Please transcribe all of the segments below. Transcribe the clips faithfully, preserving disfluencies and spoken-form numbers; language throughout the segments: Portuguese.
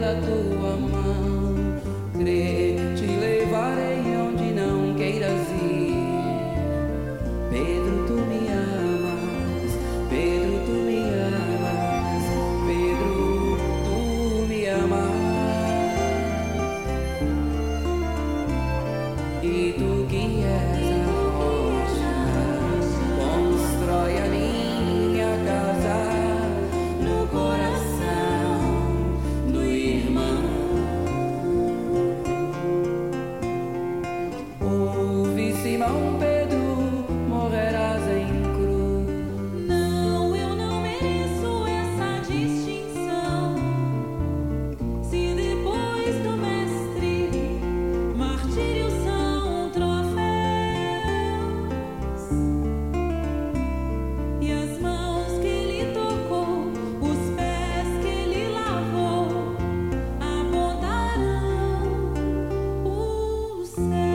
pela tua mão. Crer, te levarei onde não queiras ir. Pedro, tu me amas, Pedro, tu me amas, Pedro, tu me amas. E tu que és a rocha, constrói a minha casa no coração do irmão. Ouve, Simão Pedro, morrerás em cruz. Não, eu não mereço essa distinção. Se depois do mestre martírios são troféus e as mãos que ele tocou, os pés que ele lavou, apontarão os céus.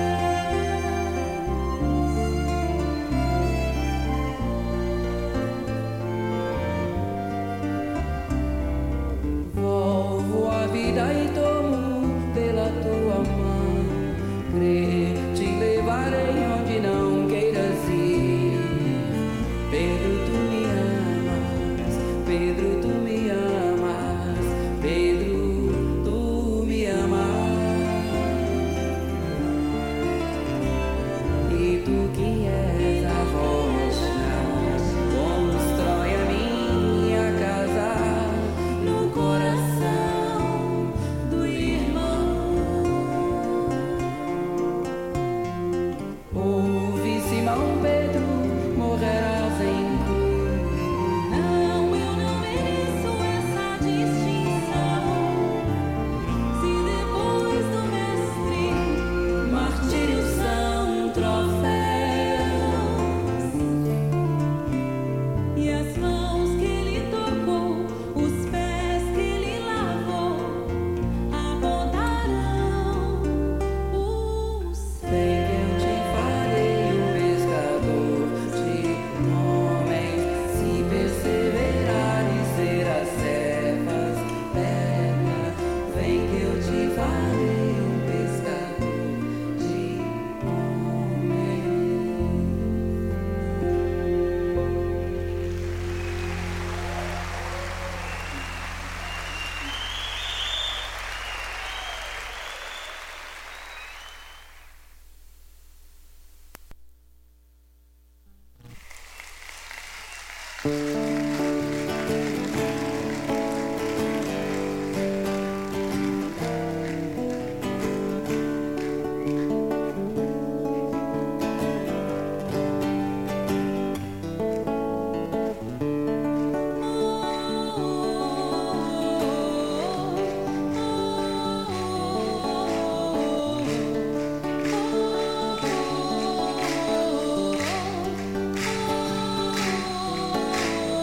Volvo a vida e tomo pela tua mão. Crer, te levarei onde não queiras ir. Pedro, tu me amas, Pedro, tu me amas, Pedro, tu me amas. E tu que és a rocha, constrói a minha casa no coração do irmão. Ouve, Simão Pedro, morrerás em cruz. Não, eu não mereço essa distinção. Se depois do mestre Martírios são troféus e as mãos que ele tocou, os pés que ele lavou, apontarão os céus. Sei que eu te farei um pescador de homens, se perseverares serás servas eternas. Vem que eu te farei um pescador de homens. Oh,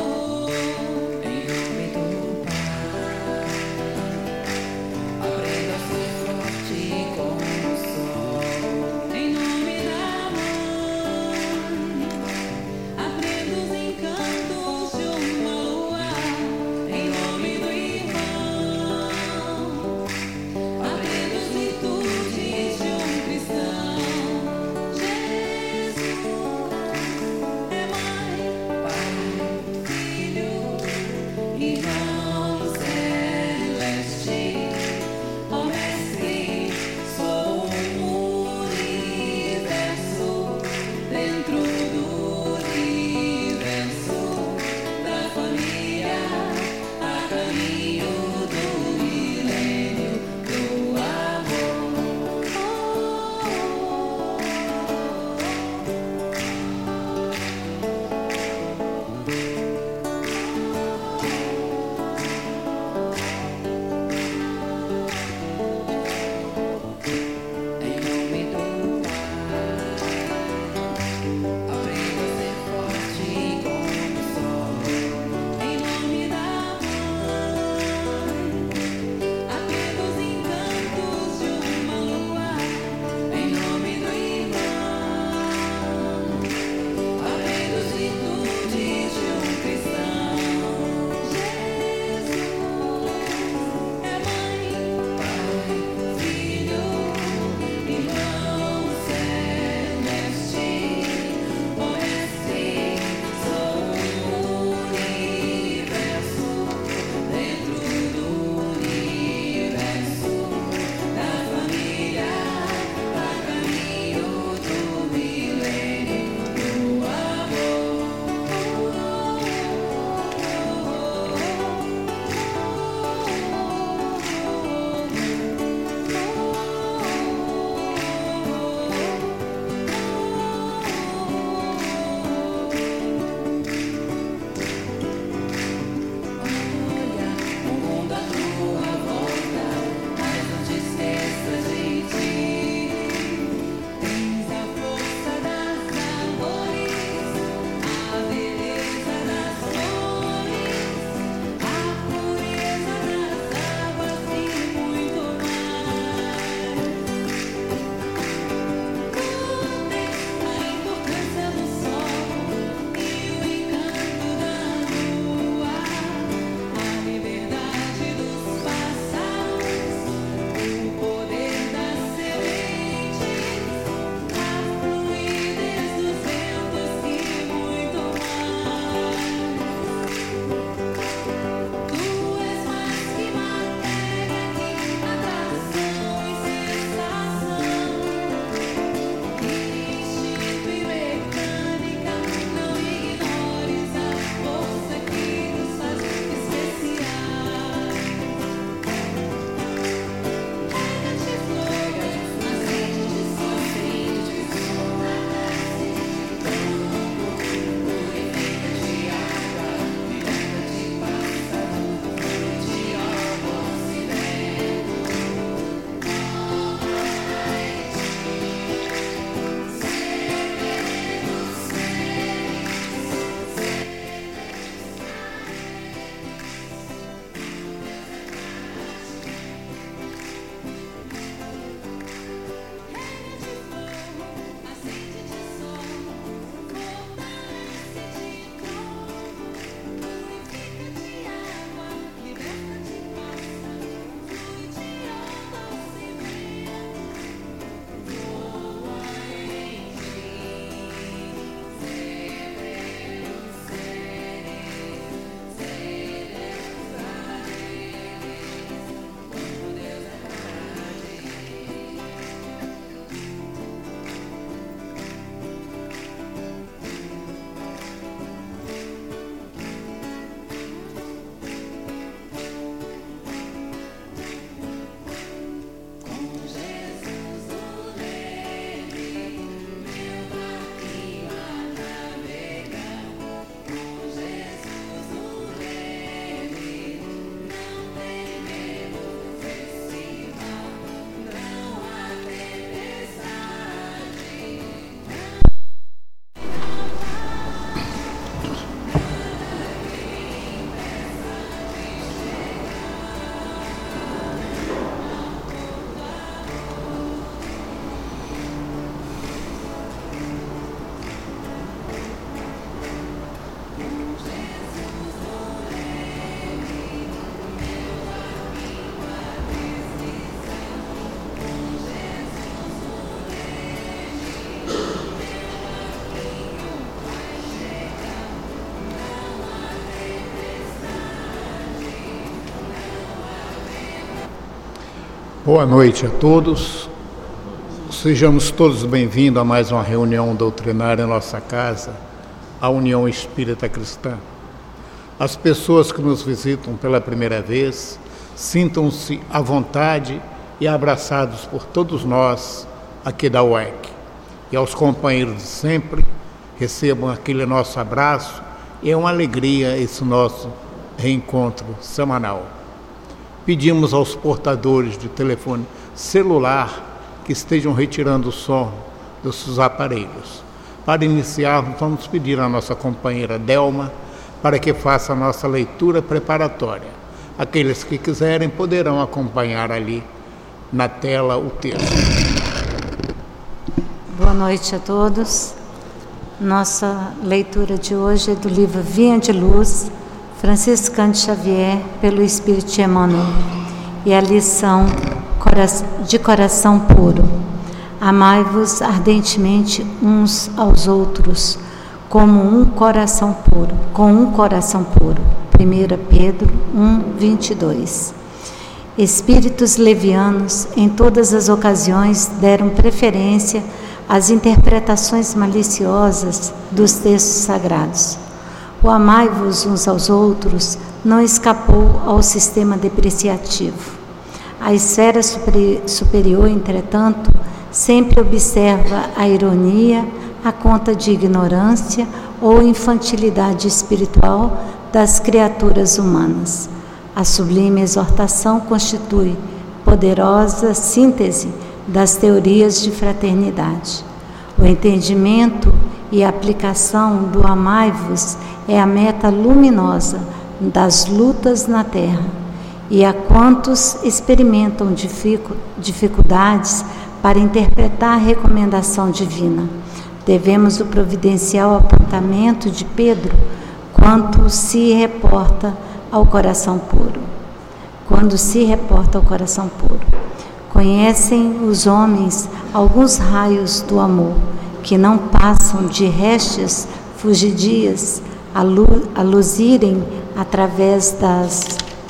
Boa noite a todos. Sejamos todos bem-vindos a mais uma reunião doutrinária em nossa casa, a União Espírita Cristã. As pessoas que nos visitam pela primeira vez, sintam-se à vontade e abraçados por todos nós aqui da U E C. E aos companheiros de sempre, recebam aquele nosso abraço e é uma alegria esse nosso reencontro semanal. Pedimos aos portadores de telefone celular que estejam retirando o som dos seus aparelhos. Para iniciarmos, vamos pedir à nossa companheira Delma para que faça a nossa leitura preparatória. Aqueles que quiserem poderão acompanhar ali na tela o texto. Boa noite a todos. Nossa leitura de hoje é do livro Vinha de Luz, Franciscano de Xavier, pelo Espírito de Emmanuel, e a lição de coração puro. Amai-vos ardentemente uns aos outros, como um coração puro, com um coração puro. primeira Pedro um, vinte e dois. Espíritos levianos, em todas as ocasiões, deram preferência às interpretações maliciosas dos textos sagrados. O amai-vos uns aos outros não escapou ao sistema depreciativo. A esfera superior, entretanto, sempre observa a ironia à conta de ignorância ou infantilidade espiritual das criaturas humanas. A sublime exortação constitui poderosa síntese das teorias de fraternidade. O entendimento e a aplicação do amai-vos é a meta luminosa das lutas na Terra, e a quantos experimentam dificu- dificuldades para interpretar a recomendação divina, devemos o providencial apontamento de Pedro quanto se reporta ao coração puro. Quando se reporta ao coração puro. Conhecem os homens alguns raios do amor, que não passam de restes fugidias a, lu- a luzirem através das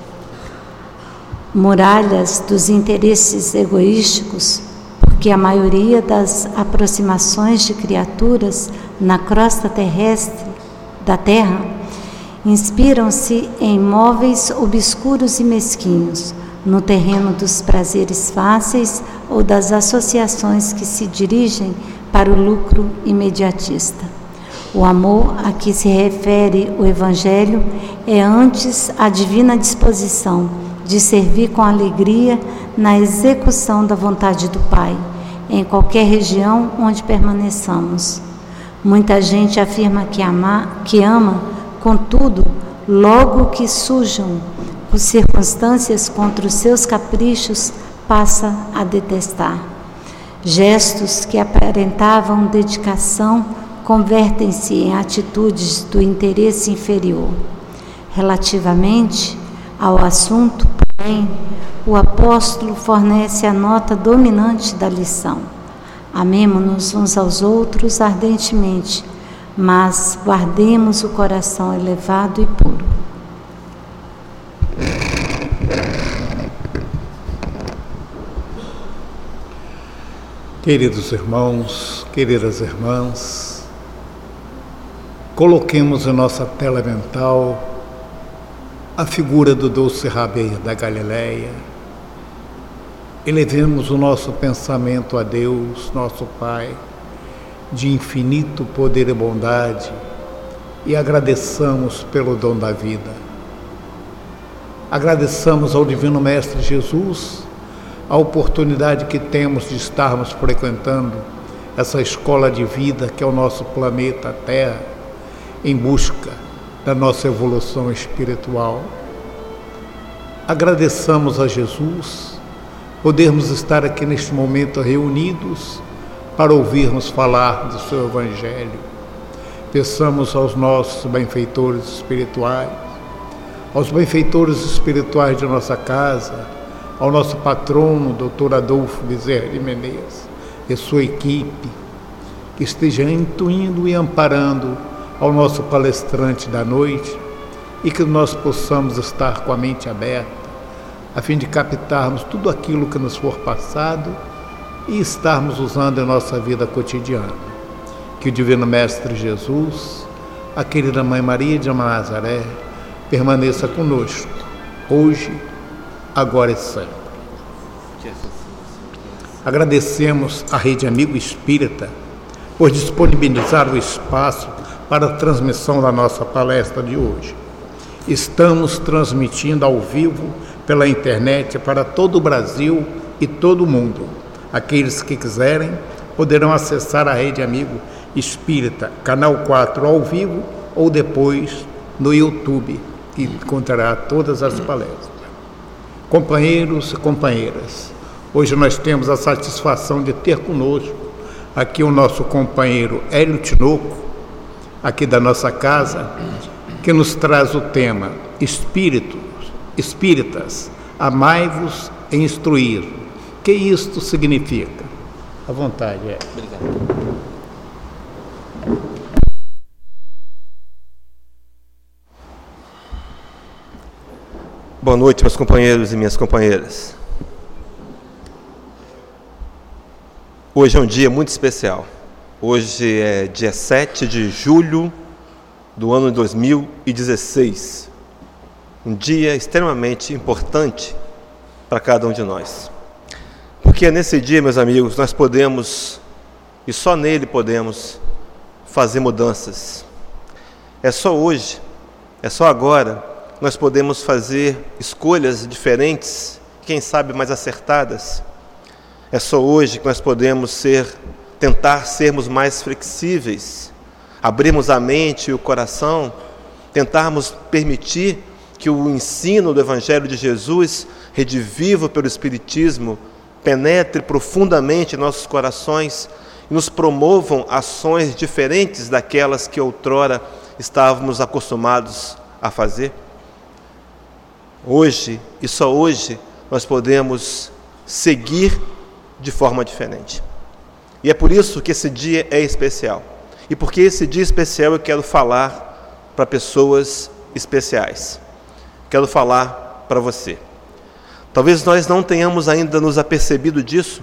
muralhas dos interesses egoísticos, porque a maioria das aproximações de criaturas na crosta terrestre da Terra inspiram-se em móveis obscuros e mesquinhos, no terreno dos prazeres fáceis ou das associações que se dirigem para o lucro imediatista. O amor a que se refere o Evangelho é antes a divina disposição de servir com alegria na execução da vontade do Pai, em qualquer região onde permaneçamos. Muita gente afirma que ama, que ama, contudo, logo que surjam as circunstâncias contra os seus caprichos, passa a detestar. Gestos que aparentavam dedicação convertem-se em atitudes do interesse inferior. Relativamente ao assunto, porém, o apóstolo fornece a nota dominante da lição. Amemo-nos uns aos outros ardentemente, mas guardemos o coração elevado e puro. Queridos irmãos, queridas irmãs, coloquemos em nossa tela mental a figura do doce Rabi da Galileia. Elevemos o nosso pensamento a Deus, nosso Pai, de infinito poder e bondade, e agradeçamos pelo dom da vida. Agradeçamos ao Divino Mestre Jesus a oportunidade que temos de estarmos frequentando essa escola de vida que é o nosso planeta Terra, em busca da nossa evolução espiritual. Agradeçamos a Jesus podermos estar aqui neste momento reunidos para ouvirmos falar do seu Evangelho. Peçamos aos nossos benfeitores espirituais, aos benfeitores espirituais de nossa casa, ao nosso patrono, doutor Adolfo Bezerra de Menezes, e sua equipe, que esteja intuindo e amparando ao nosso palestrante da noite, e que nós possamos estar com a mente aberta a fim de captarmos tudo aquilo que nos for passado e estarmos usando em nossa vida cotidiana. Que o Divino Mestre Jesus, a querida Mãe Maria de Nazaré, permaneça conosco, hoje, agora e sempre. Agradecemos à Rede Amigo Espírita por disponibilizar o espaço para a transmissão da nossa palestra de hoje. Estamos transmitindo ao vivo pela internet para todo o Brasil e todo o mundo. Aqueles que quiserem poderão acessar a Rede Amigo Espírita, canal quatro ao vivo, ou depois no YouTube, que encontrará todas as palestras. Companheiros e companheiras, hoje nós temos a satisfação de ter conosco aqui o nosso companheiro Hélio Tinoco, aqui da nossa casa, que nos traz o tema Espíritos, Espíritas, amai-vos e instruir. O que isto significa? À vontade, é. Obrigado. Boa noite, meus companheiros e minhas companheiras. Hoje é um dia muito especial. Hoje é dia sete de julho do ano de dois mil e dezesseis. Um dia extremamente importante para cada um de nós. Porque é nesse dia, meus amigos, nós podemos, e só nele podemos, fazer mudanças. É só hoje, é só agora, nós podemos fazer escolhas diferentes, quem sabe mais acertadas. É só hoje que nós podemos ser, tentar sermos mais flexíveis, abrirmos a mente e o coração, tentarmos permitir que o ensino do Evangelho de Jesus, redivivo pelo Espiritismo, penetre profundamente em nossos corações e nos promovam ações diferentes daquelas que outrora estávamos acostumados a fazer. Hoje, e só hoje, nós podemos seguir de forma diferente. E é por isso que esse dia é especial. E porque esse dia especial eu quero falar para pessoas especiais. Quero falar para você. Talvez nós não tenhamos ainda nos apercebido disso,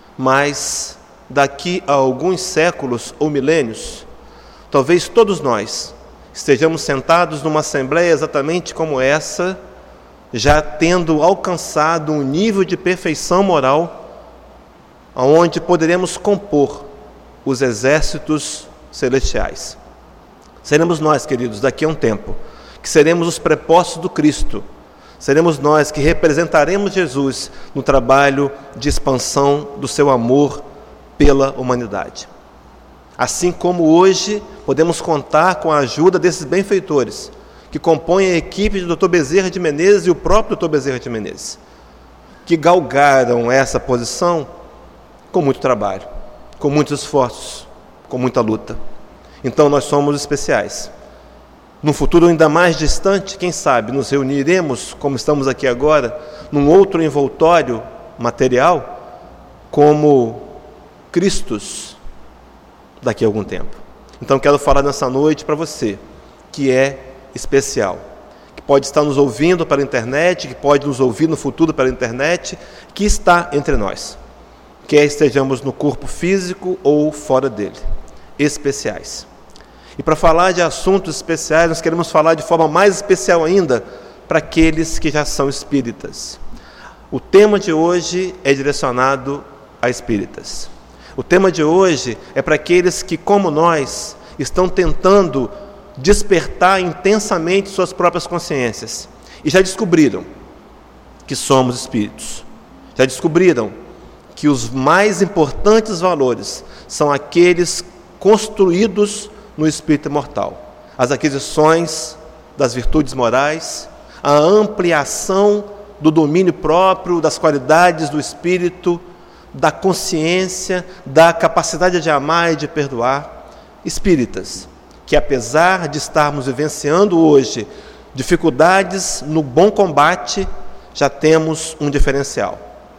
mas daqui a alguns séculos ou milênios, talvez todos nós estejamos sentados numa assembleia exatamente como essa, já tendo alcançado um nível de perfeição moral onde poderemos compor os exércitos celestiais. Seremos nós, queridos, daqui a um tempo, que seremos os prepostos do Cristo. Seremos nós que representaremos Jesus no trabalho de expansão do seu amor pela humanidade. Assim como hoje podemos contar com a ajuda desses benfeitores, que compõem a equipe do doutor Bezerra de Menezes e o próprio doutor Bezerra de Menezes, que galgaram essa posição com muito trabalho, com muitos esforços, com muita luta. Então nós somos especiais. No futuro ainda mais distante, quem sabe, nos reuniremos, como estamos aqui agora, num outro envoltório material, como Cristos, daqui a algum tempo. Então quero falar nessa noite para você, que é especial, que pode estar nos ouvindo pela internet, que pode nos ouvir no futuro pela internet, que está entre nós, quer estejamos no corpo físico ou fora dele, especiais. E para falar de assuntos especiais, nós queremos falar de forma mais especial ainda para aqueles que já são espíritas. O tema de hoje é direcionado a espíritas. O tema de hoje é para aqueles que, como nós, estão tentando despertar intensamente suas próprias consciências e já descobriram que somos espíritos. Já descobriram que os mais importantes valores são aqueles construídos no espírito imortal. As aquisições das virtudes morais, a ampliação do domínio próprio, das qualidades do espírito, da consciência, da capacidade de amar e de perdoar. Espíritas, que apesar de estarmos vivenciando hoje dificuldades no bom combate, já temos um diferencial.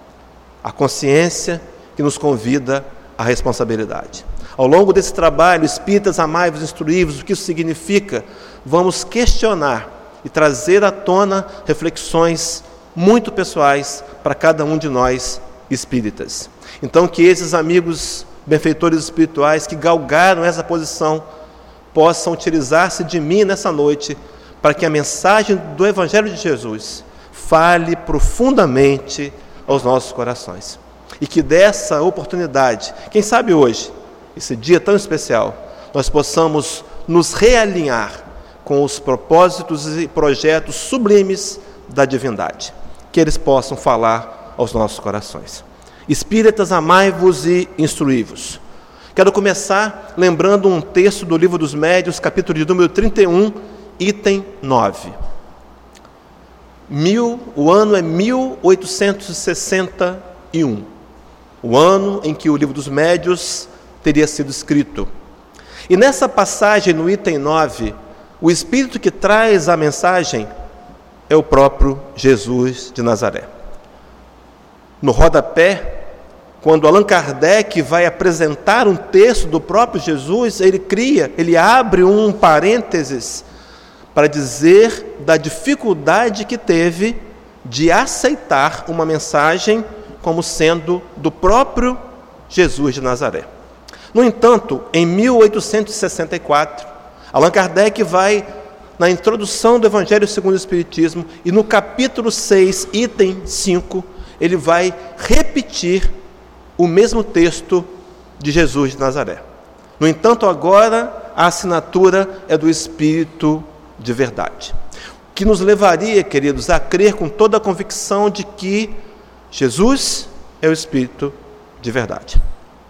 A consciência que nos convida à responsabilidade. Ao longo desse trabalho, espíritas, amai-vos, instruí-vos, o que isso significa? Vamos questionar e trazer à tona reflexões muito pessoais para cada um de nós espíritas. Então, que esses amigos benfeitores espirituais que galgaram essa posição possam utilizar-se de mim nessa noite para que a mensagem do Evangelho de Jesus fale profundamente aos nossos corações. E que dessa oportunidade, quem sabe hoje, esse dia tão especial, nós possamos nos realinhar com os propósitos e projetos sublimes da divindade. Que eles possam falar aos nossos corações. Espíritas, amai-vos e instruí-vos. Quero começar lembrando um texto do Livro dos Médiuns, capítulo de número trinta e um, item nove. Mil, o ano é mil oitocentos e sessenta e um, o ano em que o Livro dos Médiuns teria sido escrito. E nessa passagem, no item nove, o Espírito que traz a mensagem é o próprio Jesus de Nazaré. No rodapé, quando Allan Kardec vai apresentar um texto do próprio Jesus, ele cria, ele abre um parênteses para dizer da dificuldade que teve de aceitar uma mensagem como sendo do próprio Jesus de Nazaré. No entanto, em mil oitocentos e sessenta e quatro, Allan Kardec vai, na introdução do Evangelho segundo o Espiritismo, e no capítulo seis, item cinco, ele vai repetir o mesmo texto de Jesus de Nazaré. No entanto, agora a assinatura é do Espírito de verdade, que nos levaria, queridos, a crer com toda a convicção de que Jesus é o Espírito de verdade.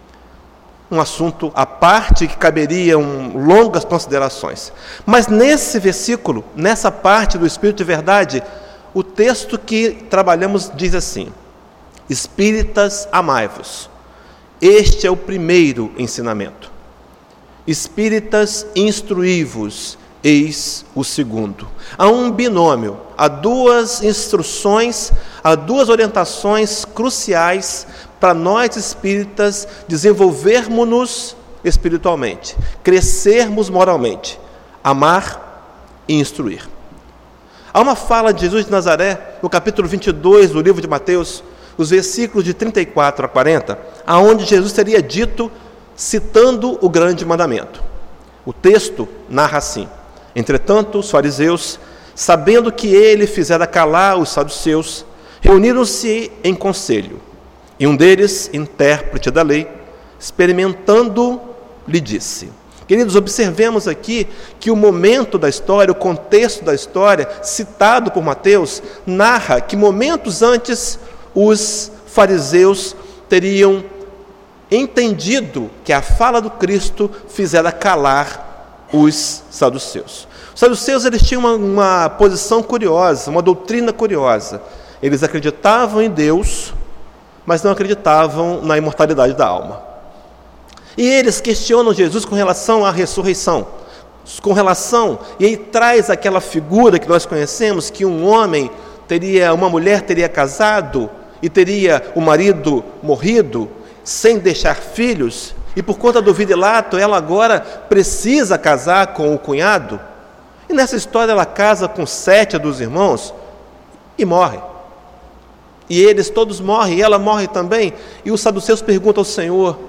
Um assunto à parte que caberia um, longas considerações. Mas nesse versículo, nessa parte do Espírito de verdade, o texto que trabalhamos diz assim: Espíritas, amai-vos. Este é o primeiro ensinamento. Espíritas, instruí-vos. Eis o segundo. Há um binômio, há duas instruções, há duas orientações cruciais para nós espíritas desenvolvermos-nos espiritualmente, crescermos moralmente, amar e instruir. Há uma fala de Jesus de Nazaré, no capítulo vinte e dois do livro de Mateus, os versículos de trinta e quatro a quarenta, aonde Jesus teria dito, citando o grande mandamento. O texto narra assim: Entretanto, os fariseus, sabendo que ele fizera calar os saduceus, reuniram-se em conselho. E um deles, intérprete da lei, experimentando, lhe disse. Queridos, observemos aqui que o momento da história, o contexto da história, citado por Mateus, narra que momentos antes os fariseus teriam entendido que a fala do Cristo fizera calar os saduceus. Os saduceus, eles tinham uma, uma posição curiosa, uma doutrina curiosa. Eles acreditavam em Deus, mas não acreditavam na imortalidade da alma. E eles questionam Jesus com relação à ressurreição, com relação, e aí traz aquela figura que nós conhecemos, que um homem teria, uma mulher teria casado, e teria o marido morrido, sem deixar filhos, e por conta do virilato, ela agora precisa casar com o cunhado. E nessa história ela casa com sete dos irmãos e morre. E eles todos morrem, e ela morre também. E os saduceus perguntam ao Senhor,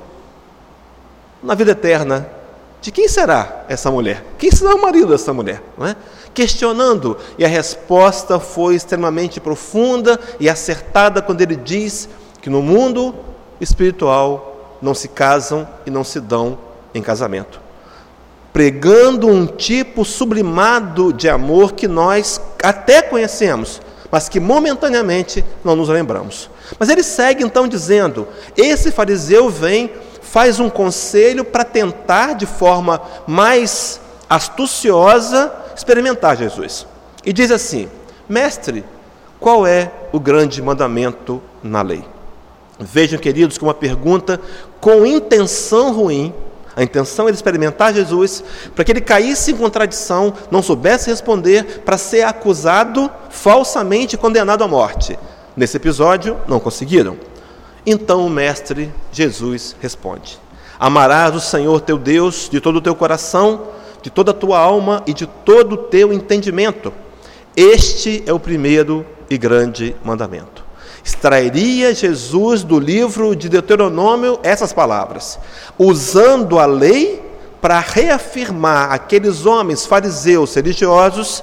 na vida eterna, de quem será essa mulher? Quem será o marido dessa mulher? Não é? Questionando, e a resposta foi extremamente profunda e acertada quando ele diz que no mundo espiritual não se casam e não se dão em casamento, pregando um tipo sublimado de amor que nós até conhecemos, mas que momentaneamente não nos lembramos. Mas ele segue então dizendo, esse fariseu vem, faz um conselho para tentar de forma mais astuciosa experimentar Jesus. E diz assim, mestre, qual é o grande mandamento na lei? Vejam, queridos, que uma pergunta com intenção ruim, a intenção era experimentar Jesus, para que ele caísse em contradição, não soubesse responder, para ser acusado, falsamente condenado à morte. Nesse episódio, não conseguiram. Então o mestre Jesus responde, amarás o Senhor teu Deus de todo o teu coração, de toda a tua alma e de todo o teu entendimento. Este é o primeiro e grande mandamento. Extrairia Jesus do livro de Deuteronômio essas palavras, usando a lei para reafirmar aqueles homens fariseus religiosos,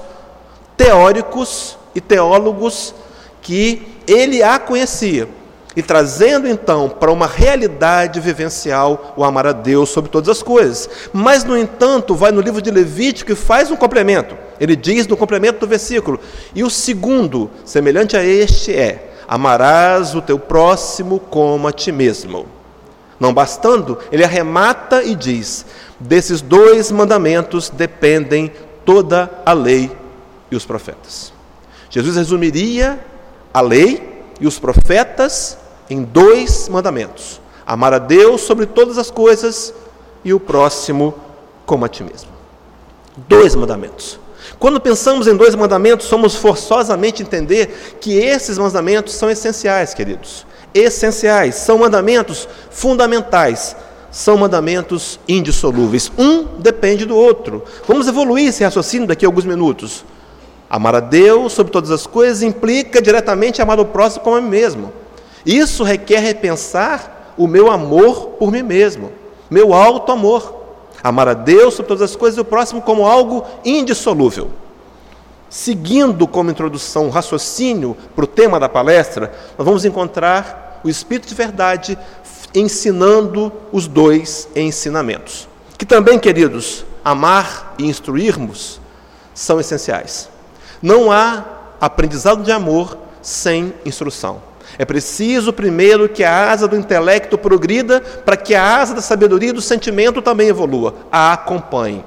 teóricos e teólogos que ele a conhecia, e trazendo então para uma realidade vivencial o amar a Deus sobre todas as coisas. Mas, no entanto, vai no livro de Levítico e faz um complemento. Ele diz no complemento do versículo: e o segundo, semelhante a este, é: amarás o teu próximo como a ti mesmo. Não bastando, ele arremata e diz: desses dois mandamentos dependem toda a lei e os profetas. Jesus resumiria a lei e os profetas em dois mandamentos: amar a Deus sobre todas as coisas e o próximo como a ti mesmo. Dois mandamentos. Quando pensamos em dois mandamentos, somos forçosamente entender que esses mandamentos são essenciais, queridos. Essenciais, são mandamentos fundamentais, são mandamentos indissolúveis. Um depende do outro. Vamos evoluir esse raciocínio daqui a alguns minutos. Amar a Deus sobre todas as coisas implica diretamente amar o próximo como a mim mesmo. Isso requer repensar o meu amor por mim mesmo, meu alto amor. Amar a Deus sobre todas as coisas e o próximo como algo indissolúvel. Seguindo como introdução o raciocínio para o tema da palestra, nós vamos encontrar o Espírito de Verdade ensinando os dois ensinamentos. Que também, queridos, amar e instruirmos são essenciais. Não há aprendizado de amor sem instrução. É preciso primeiro que a asa do intelecto progrida para que a asa da sabedoria e do sentimento também evolua, a acompanhe.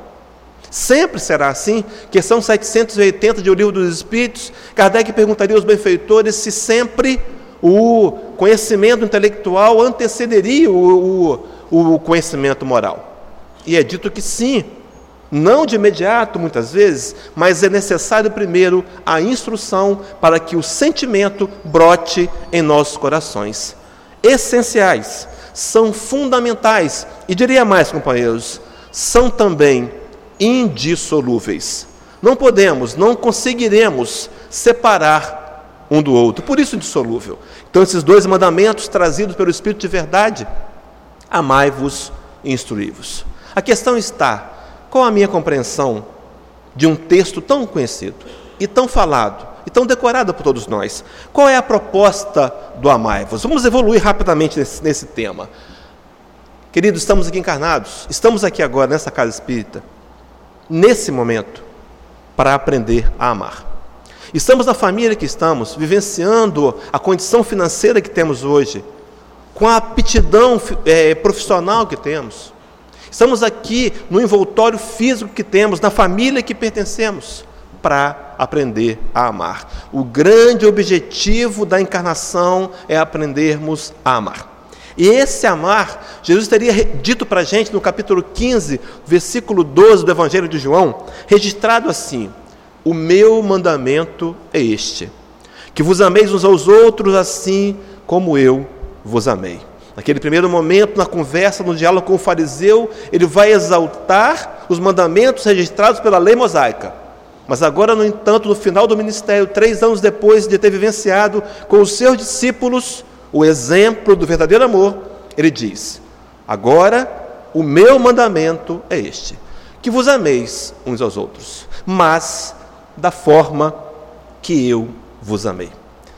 Sempre será assim. Questão setecentos e oitenta de O Livro dos Espíritos, Kardec perguntaria aos benfeitores se sempre o conhecimento intelectual antecederia o, o, o conhecimento moral. E é dito que sim. Não de imediato, muitas vezes, mas é necessário primeiro a instrução para que o sentimento brote em nossos corações. Essenciais, são fundamentais, e diria mais, companheiros, são também indissolúveis. Não podemos, não conseguiremos separar um do outro, por isso indissolúvel. Então, esses dois mandamentos trazidos pelo Espírito de Verdade: amai-vos e instruí-vos. A questão está: qual a minha compreensão de um texto tão conhecido, e tão falado, e tão decorado por todos nós? Qual é a proposta do amai-vos? Vamos evoluir rapidamente nesse, nesse tema. Queridos, estamos aqui encarnados, estamos aqui agora nessa casa espírita, nesse momento, para aprender a amar. Estamos na família que estamos, vivenciando a condição financeira que temos hoje, com a aptidão é, profissional que temos. Estamos aqui no envoltório físico que temos, na família que pertencemos, para aprender a amar. O grande objetivo da encarnação é aprendermos a amar. E esse amar, Jesus teria dito para a gente no capítulo quinze, versículo doze do Evangelho de João, registrado assim: o meu mandamento é este, que vos ameis uns aos outros assim como eu vos amei. Naquele primeiro momento, na conversa, no diálogo com o fariseu, ele vai exaltar os mandamentos registrados pela lei mosaica. Mas agora, no entanto, no final do ministério, três anos depois de ter vivenciado com os seus discípulos o exemplo do verdadeiro amor, ele diz: agora o meu mandamento é este, que vos ameis uns aos outros, mas da forma que eu vos amei.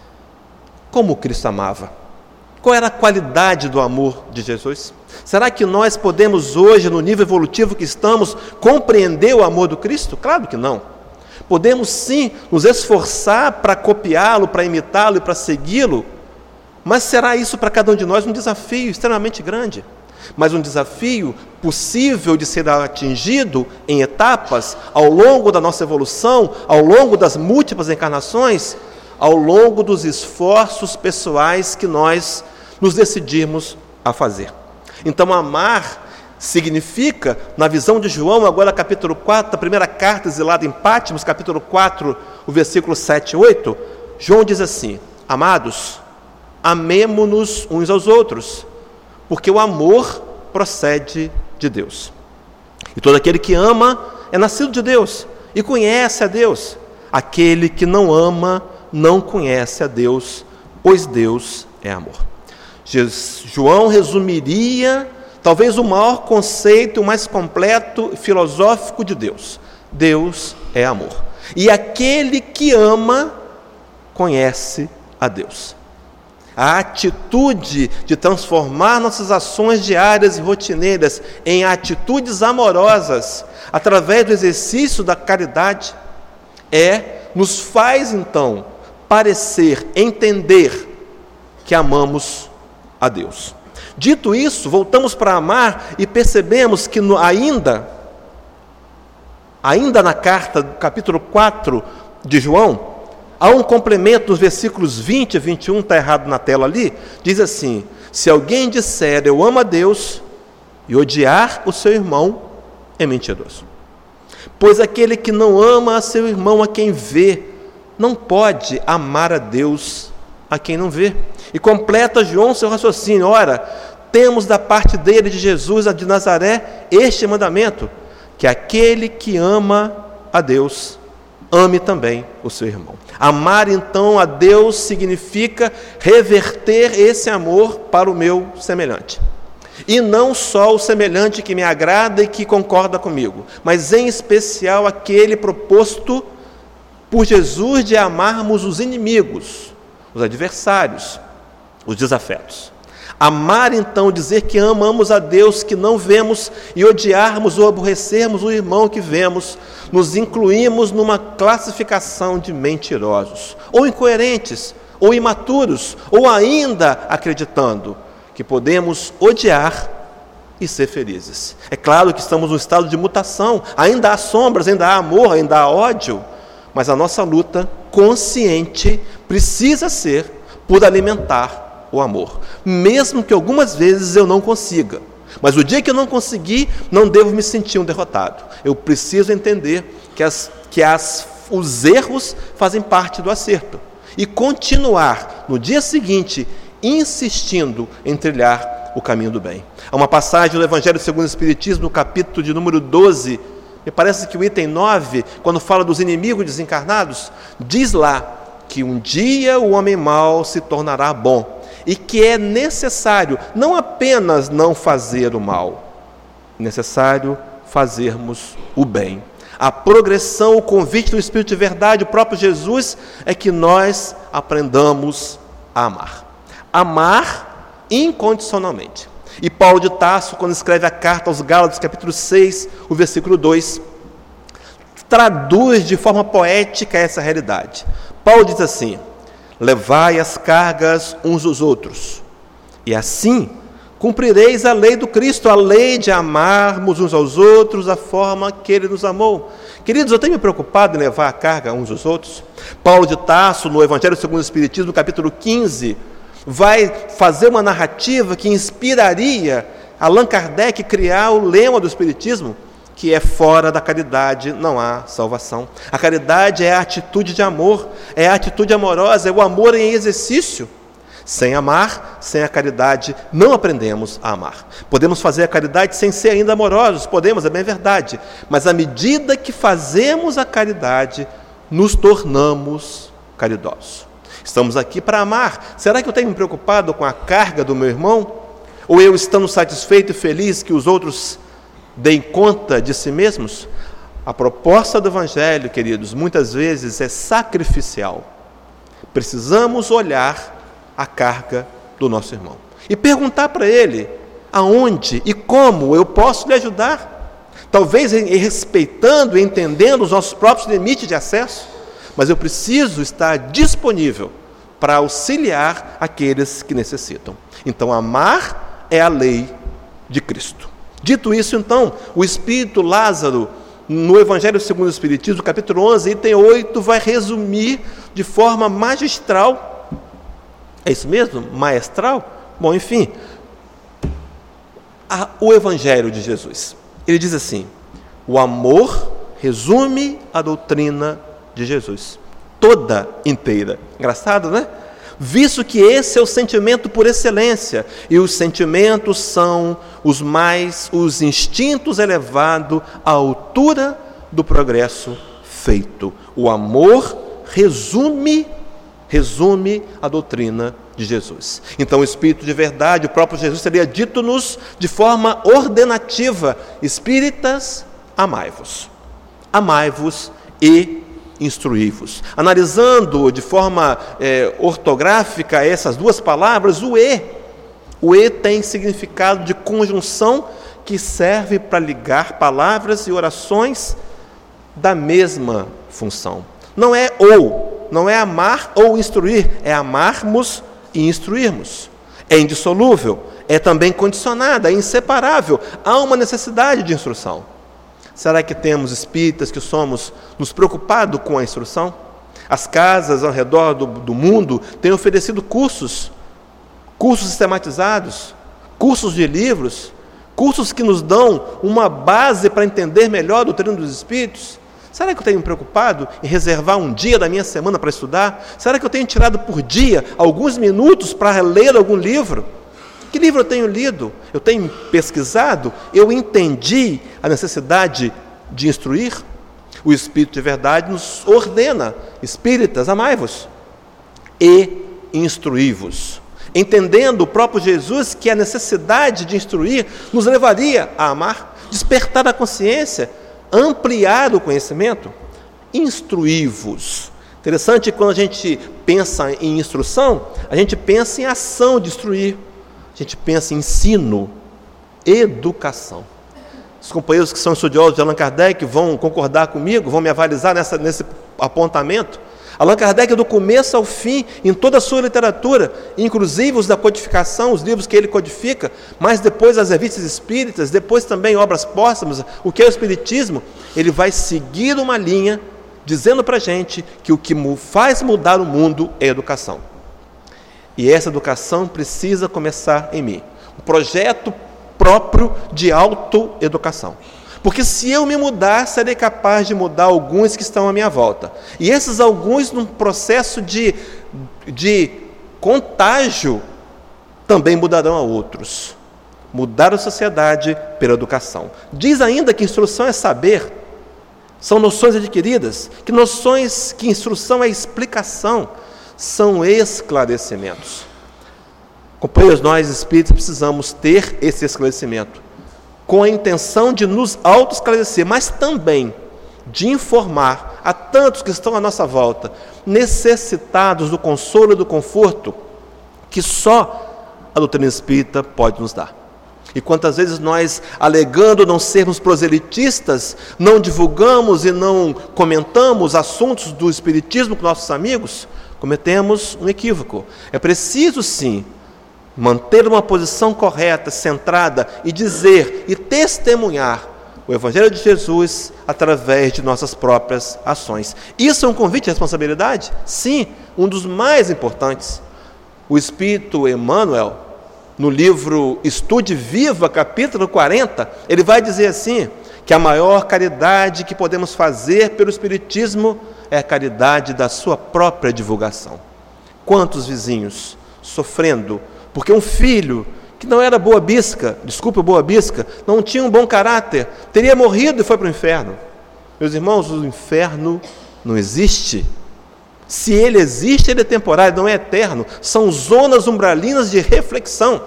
Como Cristo amava? Qual era a qualidade do amor de Jesus? Será que nós podemos hoje, no nível evolutivo que estamos, compreender o amor do Cristo? Claro que não. Podemos sim nos esforçar para copiá-lo, para imitá-lo e para segui-lo, mas será isso para cada um de nós um desafio extremamente grande. Mas um desafio possível de ser atingido em etapas ao longo da nossa evolução, ao longo das múltiplas encarnações, ao longo dos esforços pessoais que nós nos decidimos a fazer. Então, amar significa, na visão de João, agora capítulo quatro, a primeira carta exilada em Pátimos, capítulo quatro, o versículo sete e oito, João diz assim: amados, amemo-nos uns aos outros, porque o amor procede de Deus. E todo aquele que ama é nascido de Deus e conhece a Deus. Aquele que não ama não conhece a Deus, pois Deus é amor. João resumiria talvez o maior conceito, o mais completo filosófico de Deus. Deus é amor. E aquele que ama, conhece a Deus. A atitude de transformar nossas ações diárias e rotineiras em atitudes amorosas, através do exercício da caridade, é, nos faz então parecer, entender que amamos a Deus. Dito isso, voltamos para amar e percebemos que no, ainda, ainda na carta do capítulo quatro de João, há um complemento nos versículos vinte e vinte e um, está errado na tela ali, diz assim: se alguém disser eu amo a Deus e odiar o seu irmão, é mentiroso. Pois aquele que não ama a seu irmão a quem vê, não pode amar a Deus a quem não vê. E completa João seu raciocínio: ora, temos da parte dele, de Jesus, a de Nazaré, este mandamento, que aquele que ama a Deus, ame também o seu irmão. Amar então a Deus significa reverter esse amor para o meu semelhante. E não só o semelhante que me agrada e que concorda comigo, mas em especial aquele proposto por Jesus de amarmos os inimigos, os adversários, os desafetos. Amar então, dizer que amamos a Deus que não vemos e odiarmos ou aborrecermos o irmão que vemos, nos incluímos numa classificação de mentirosos, ou incoerentes, ou imaturos, ou ainda acreditando que podemos odiar e ser felizes. É claro que estamos num estado de mutação, ainda há sombras, ainda há amor, ainda há ódio, mas a nossa luta consciente precisa ser por alimentar o amor, mesmo que algumas vezes eu não consiga. Mas o dia que eu não conseguir, não devo me sentir um derrotado. Eu preciso entender que, as, que as, os erros fazem parte do acerto e continuar no dia seguinte insistindo em trilhar o caminho do bem. Há uma passagem do Evangelho segundo o Espiritismo, no capítulo de número doze, me parece que o item nove, quando fala dos inimigos desencarnados, diz lá que um dia o homem mau se tornará bom e que é necessário não apenas não fazer o mal, é necessário fazermos o bem. A progressão, o convite do Espírito de verdade, o próprio Jesus, é que nós aprendamos a amar. Amar incondicionalmente. E Paulo de Tarso, quando escreve a carta aos Gálatas, capítulo seis, o versículo dois, traduz de forma poética essa realidade. Paulo diz assim: levai as cargas uns dos outros, e assim cumprireis a lei do Cristo, a lei de amarmos uns aos outros da forma que Ele nos amou. Queridos, eu tenho me preocupado em levar a carga uns dos outros. Paulo de Tarso, no Evangelho segundo o Espiritismo, no capítulo quinze, vai fazer uma narrativa que inspiraria Allan Kardec criar o lema do Espiritismo, que é: fora da caridade não há salvação. A caridade é a atitude de amor, é a atitude amorosa, é o amor em exercício. Sem amar, sem a caridade, não aprendemos a amar. Podemos fazer a caridade sem ser ainda amorosos, podemos, é bem verdade, mas à medida que fazemos a caridade, nos tornamos caridosos. Estamos aqui para amar. Será que eu tenho me preocupado com a carga do meu irmão? Ou eu estando satisfeito e feliz que os outros deem conta de si mesmos? A proposta do Evangelho, queridos, muitas vezes é sacrificial. Precisamos olhar a carga do nosso irmão e perguntar para ele aonde e como eu posso lhe ajudar. Talvez respeitando e entendendo os nossos próprios limites de acesso, mas eu preciso estar disponível para auxiliar aqueles que necessitam. Então, amar é a lei de Cristo. Dito isso, então, o Espírito Lázaro, no Evangelho segundo o Espiritismo, capítulo onze, item oito, vai resumir de forma magistral. É isso mesmo? Maestral? Bom, enfim, a, o Evangelho de Jesus. Ele diz assim: o amor resume a doutrina de Jesus, toda inteira. Engraçado, né? Visto que esse é o sentimento por excelência, e os sentimentos são os mais, os instintos elevados à altura do progresso feito. O amor resume resume a doutrina de Jesus. Então o Espírito de verdade, o próprio Jesus, teria dito-nos de forma ordenativa: espíritas, amai-vos. Amai-vos e instruí-vos. Analisando de forma é, ortográfica essas duas palavras, o e, o e tem significado de conjunção que serve para ligar palavras e orações da mesma função. Não é ou, não é amar ou instruir, é amarmos e instruirmos. É indissolúvel, é também condicionada, é inseparável. Há uma necessidade de instrução. Será que temos espíritas que somos nos preocupados com a instrução? As casas ao redor do, do mundo têm oferecido cursos, cursos sistematizados, cursos de livros, cursos que nos dão uma base para entender melhor a doutrina dos espíritos. Será que eu tenho me preocupado em reservar um dia da minha semana para estudar? Será que eu tenho tirado por dia alguns minutos para ler algum livro? Que livro eu tenho lido? Eu tenho pesquisado? Eu entendi a necessidade de instruir? O Espírito de verdade nos ordena: espíritas, amai-vos e instruí-vos. Entendendo o próprio Jesus que a necessidade de instruir nos levaria a amar, despertar a consciência, ampliar o conhecimento. Instruí-vos. Interessante, quando a gente pensa em instrução, a gente pensa em ação de instruir. A gente pensa em ensino, educação. Os companheiros que são estudiosos de Allan Kardec vão concordar comigo, vão me avalizar nessa, nesse apontamento. Allan Kardec, do começo ao fim, em toda a sua literatura, inclusive os da codificação, os livros que ele codifica, mas depois as revistas espíritas, depois também obras póstumas, o que é o espiritismo, ele vai seguir uma linha dizendo para a gente que o que faz mudar o mundo é a educação. E essa educação precisa começar em mim. Um projeto próprio de autoeducação. Porque se eu me mudar, serei capaz de mudar alguns que estão à minha volta. E esses alguns, num processo de, de contágio, também mudarão a outros. Mudar a sociedade pela educação. Diz ainda que instrução é saber. São noções adquiridas. Que noções, que instrução é explicação. São esclarecimentos. Companheiros, nós espíritos precisamos ter esse esclarecimento, com a intenção de nos autoesclarecer, mas também de informar a tantos que estão à nossa volta, necessitados do consolo e do conforto que só a doutrina espírita pode nos dar. E quantas vezes nós, alegando não sermos proselitistas, não divulgamos e não comentamos assuntos do espiritismo com nossos amigos, cometemos um equívoco. É preciso, sim, manter uma posição correta, centrada, e dizer e testemunhar o Evangelho de Jesus através de nossas próprias ações. Isso é um convite de responsabilidade? Sim, um dos mais importantes. O Espírito Emmanuel, no livro Estude Viva, capítulo quarenta, ele vai dizer assim, que a maior caridade que podemos fazer pelo Espiritismo é a caridade da sua própria divulgação. Quantos vizinhos sofrendo porque um filho que não era boa bisca, desculpa, boa bisca, não tinha um bom caráter, teria morrido e foi para o inferno. Meus irmãos, o inferno não existe. Se ele existe, ele é temporário, não é eterno. São zonas umbralinas de reflexão.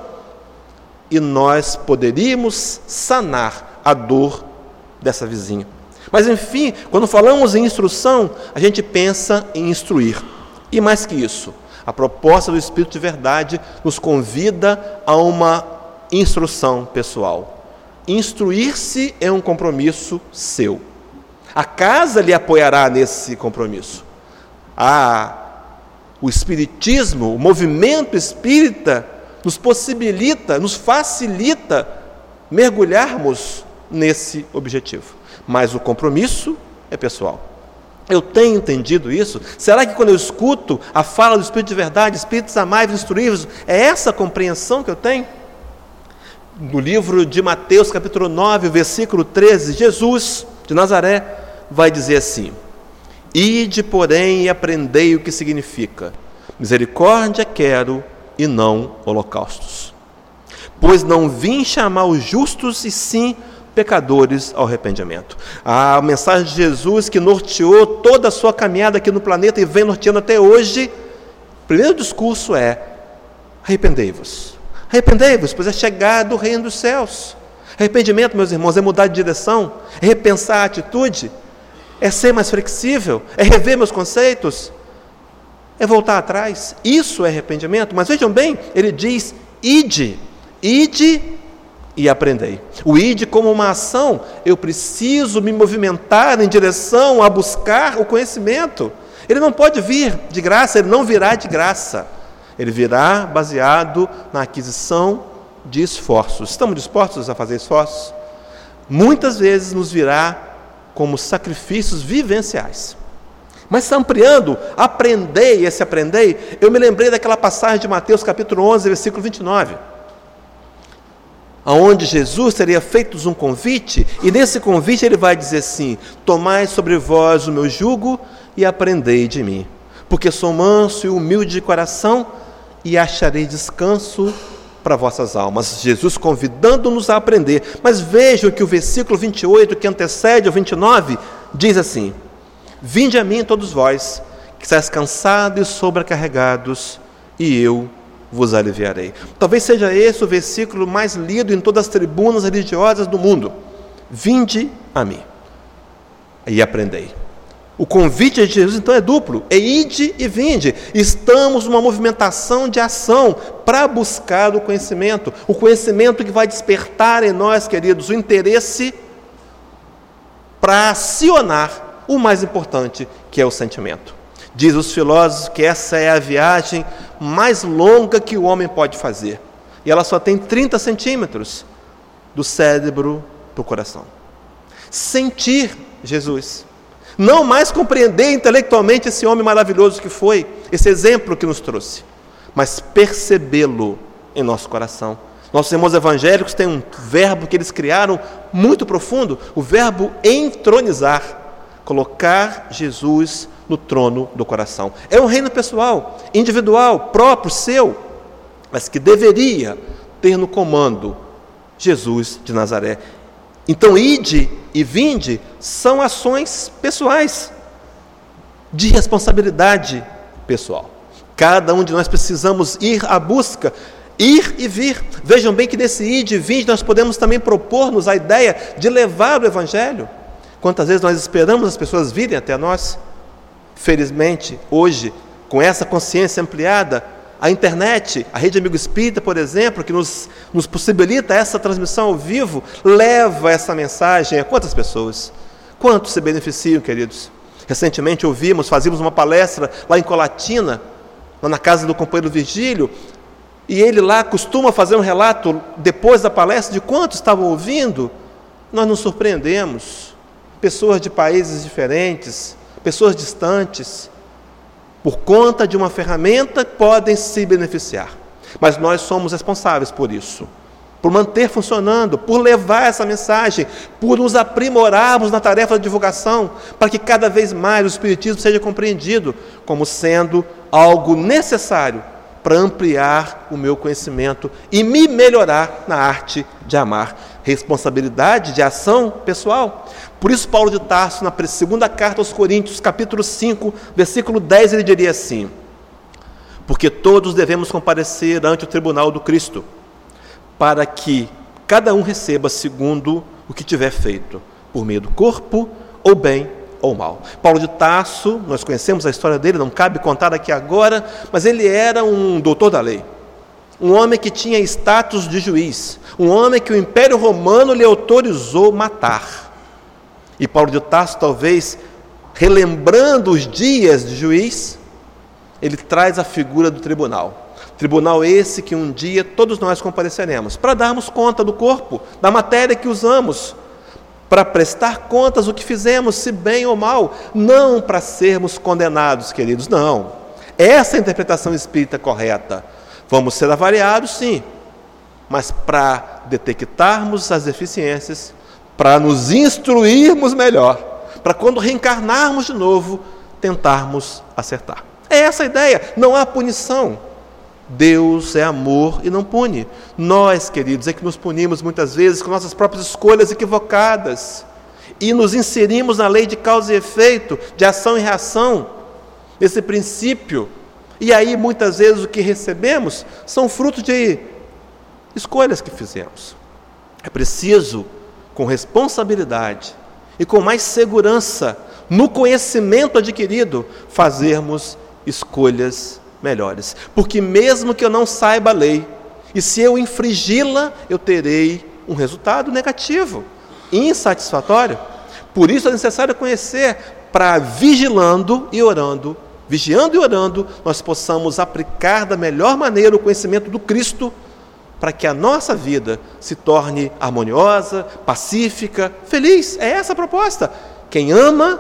E nós poderíamos sanar a dor dessa vizinha. Mas, enfim, quando falamos em instrução, a gente pensa em instruir. E mais que isso, a proposta do Espírito de Verdade nos convida a uma instrução pessoal. Instruir-se é um compromisso seu. A casa lhe apoiará nesse compromisso. Ah, o Espiritismo, o movimento espírita, nos possibilita, nos facilita mergulharmos nesse objetivo. Mas o compromisso é pessoal. Eu tenho entendido isso? Será que quando eu escuto a fala do Espírito de Verdade, Espíritos amai-vos, instruí-vos, é essa a compreensão que eu tenho? No livro de Mateus, capítulo nove, versículo treze, Jesus de Nazaré vai dizer assim: ide, porém, e aprendei o que significa misericórdia quero e não holocaustos. Pois não vim chamar os justos, e sim pecadores ao arrependimento. A mensagem de Jesus que norteou toda a sua caminhada aqui no planeta e vem norteando até hoje primeiro discurso é: arrependei-vos. Arrependei-vos, pois é chegado o reino dos céus. Arrependimento, meus irmãos, é mudar de direção, é repensar a atitude, é ser mais flexível, é rever meus conceitos, é voltar atrás. Isso é arrependimento. Mas vejam bem, ele diz: ide, ide e aprendei. O ide como uma ação, eu preciso me movimentar em direção a buscar o conhecimento. Ele não pode vir de graça, ele não virá de graça. Ele virá baseado na aquisição de esforços. Estamos dispostos a fazer esforços? Muitas vezes nos virá como sacrifícios vivenciais. Mas ampliando, aprendei, esse aprendei, eu me lembrei daquela passagem de Mateus capítulo onze, versículo vinte e nove, onde Jesus teria feito um convite, e nesse convite ele vai dizer assim: tomai sobre vós o meu jugo e aprendei de mim, porque sou manso e humilde de coração, e acharei descanso para vossas almas. Jesus convidando-nos a aprender. Mas vejam que o versículo vinte e oito, que antecede o vinte e nove, diz assim: vinde a mim todos vós, que estáis cansados e sobrecarregados, e eu vos aliviarei. Talvez seja esse o versículo mais lido em todas as tribunas religiosas do mundo. Vinde a mim e aprendei. O convite de Jesus, então, é duplo: é ide e vinde. Estamos numa movimentação de ação para buscar o conhecimento, o conhecimento que vai despertar em nós, queridos, o interesse para acionar o mais importante, que é o sentimento. Diz os filósofos que essa é a viagem mais longa que o homem pode fazer, e ela só tem trinta centímetros do cérebro para o coração. Sentir Jesus, não mais compreender intelectualmente esse homem maravilhoso que foi, esse exemplo que nos trouxe, mas percebê-lo em nosso coração. Nossos irmãos evangélicos têm um verbo que eles criaram muito profundo, o verbo entronizar, colocar Jesus no trono do coração. É um reino pessoal, individual, próprio, seu, mas que deveria ter no comando Jesus de Nazaré. Então, ide e vinde são ações pessoais, de responsabilidade pessoal. Cada um de nós precisamos ir à busca, ir e vir. Vejam bem que nesse ide e vinde nós podemos também propor-nos a ideia de levar o Evangelho. Quantas vezes nós esperamos as pessoas virem até nós? Felizmente, hoje, com essa consciência ampliada, a internet, a Rede Amigo Espírita, por exemplo, que nos, nos possibilita essa transmissão ao vivo, leva essa mensagem a quantas pessoas? Quantos se beneficiam, queridos? Recentemente ouvimos, fazíamos uma palestra lá em Colatina, lá na casa do companheiro Virgílio, e ele lá costuma fazer um relato, depois da palestra, de quantos estavam ouvindo. Nós nos surpreendemos. Pessoas de países diferentes, pessoas distantes, por conta de uma ferramenta, podem se beneficiar. Mas nós somos responsáveis por isso, por manter funcionando, por levar essa mensagem, por nos aprimorarmos na tarefa de divulgação, para que cada vez mais o Espiritismo seja compreendido como sendo algo necessário para ampliar o meu conhecimento e me melhorar na arte de amar. Responsabilidade de ação pessoal. Por isso Paulo de Tarso, na segunda carta aos Coríntios, capítulo cinco, versículo dez, ele diria assim: porque todos devemos comparecer ante o tribunal do Cristo, para que cada um receba segundo o que tiver feito, por meio do corpo, ou bem ou mal. Paulo de Tarso, nós conhecemos a história dele, não cabe contar aqui agora, mas ele era um doutor da lei, um homem que tinha status de juiz, um homem que o Império Romano lhe autorizou matar. E Paulo de Tarso, talvez, relembrando os dias de juiz, ele traz a figura do tribunal. Tribunal esse que um dia todos nós compareceremos, para darmos conta do corpo, da matéria que usamos, para prestar contas do que fizemos, se bem ou mal, não para sermos condenados, queridos, não. Essa é a interpretação espírita correta. Vamos ser avaliados, sim, mas para detectarmos as deficiências, para nos instruirmos melhor, para quando reencarnarmos de novo, tentarmos acertar. É essa a ideia, não há punição. Deus é amor e não pune. Nós, queridos, é que nos punimos muitas vezes com nossas próprias escolhas equivocadas e nos inserimos na lei de causa e efeito, de ação e reação, esse princípio E aí, muitas vezes, o que recebemos são frutos de escolhas que fizemos. É preciso, com responsabilidade e com mais segurança, no conhecimento adquirido, fazermos escolhas melhores. Porque mesmo que eu não saiba a lei, e se eu infringi-la, eu terei um resultado negativo, insatisfatório. Por isso é necessário conhecer, para vigilando e orando, vigiando e orando, nós possamos aplicar da melhor maneira o conhecimento do Cristo, para que a nossa vida se torne harmoniosa, pacífica, feliz. É essa a proposta. Quem ama,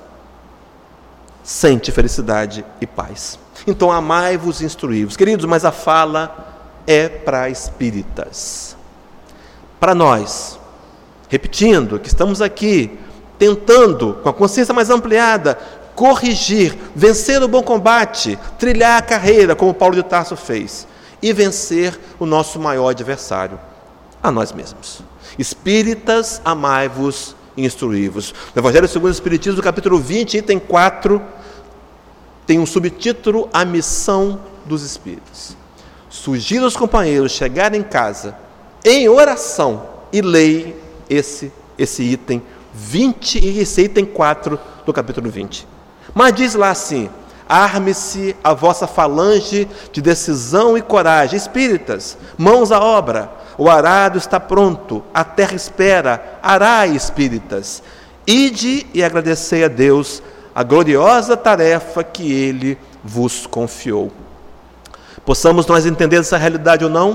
sente felicidade e paz. Então, amai-vos e instruí-vos. Queridos, mas a fala é para espíritas. Para nós, repetindo, que estamos aqui, tentando, com a consciência mais ampliada, corrigir, vencer o bom combate, trilhar a carreira, como Paulo de Tarso fez, e vencer o nosso maior adversário, a nós mesmos. Espíritas, amai-vos e instruí-vos. No Evangelho segundo o Espiritismo, no capítulo vinte, item quatro, tem um subtítulo: A missão dos espíritos. Surgir os companheiros, chegar em casa, em oração, e leem esse, esse item vinte e esse item quatro do capítulo vinte. Mas diz lá assim: arme-se a vossa falange de decisão e coragem. Espíritas, mãos à obra, o arado está pronto, a terra espera, arai, espíritas. Ide e agradecei a Deus a gloriosa tarefa que Ele vos confiou. Possamos nós entender essa realidade ou não,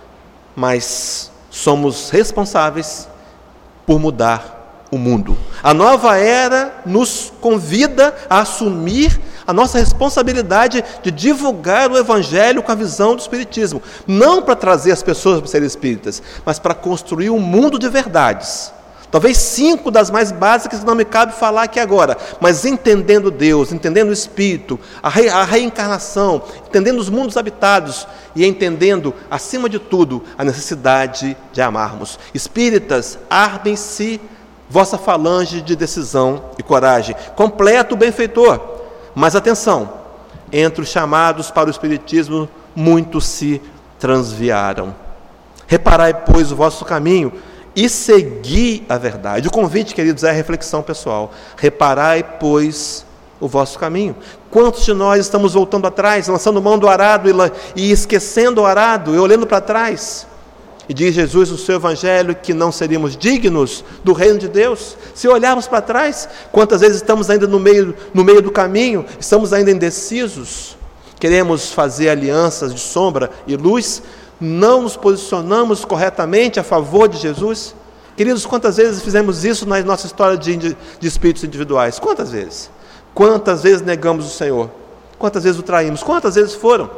mas somos responsáveis por mudar o mundo. A nova era nos convida a assumir a nossa responsabilidade de divulgar o Evangelho com a visão do Espiritismo, não para trazer as pessoas para serem espíritas, mas para construir um mundo de verdades. Talvez cinco das mais básicas que não me cabe falar aqui agora, mas entendendo Deus, entendendo o Espírito, a, re, a reencarnação, entendendo os mundos habitados e entendendo, acima de tudo, a necessidade de amarmos. Espíritas, armem-se vossa falange de decisão e coragem. Completa o benfeitor. Mas atenção, entre os chamados para o Espiritismo, muitos se transviaram. Reparai, pois, o vosso caminho e segui a verdade. O convite, queridos, é a reflexão pessoal. Reparai, pois, o vosso caminho. Quantos de nós estamos voltando atrás, lançando mão do arado e esquecendo o arado e olhando para trás? E diz Jesus no seu Evangelho que não seríamos dignos do reino de Deus se olharmos para trás. Quantas vezes estamos ainda no meio, no meio do caminho, estamos ainda indecisos, queremos fazer alianças de sombra e luz, não nos posicionamos corretamente a favor de Jesus. Queridos, quantas vezes fizemos isso na nossa história de, de espíritos individuais? Quantas vezes? Quantas vezes negamos o Senhor? Quantas vezes o traímos? Quantas vezes foram?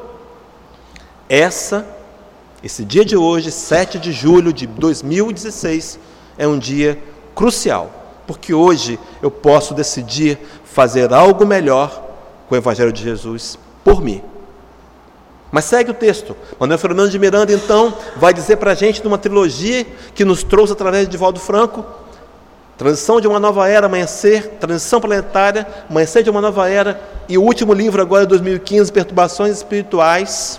Essa Esse dia de hoje, sete de julho de dois mil e dezesseis, é um dia crucial, porque hoje eu posso decidir fazer algo melhor com o Evangelho de Jesus por mim. Mas segue o texto. Manuel Fernando de Miranda, então, vai dizer para a gente, numa trilogia que nos trouxe através de Divaldo Franco, Transição de uma Nova Era, Amanhecer, Transição Planetária, Amanhecer de uma Nova Era, e o último livro agora, de dois mil e quinze, Perturbações Espirituais,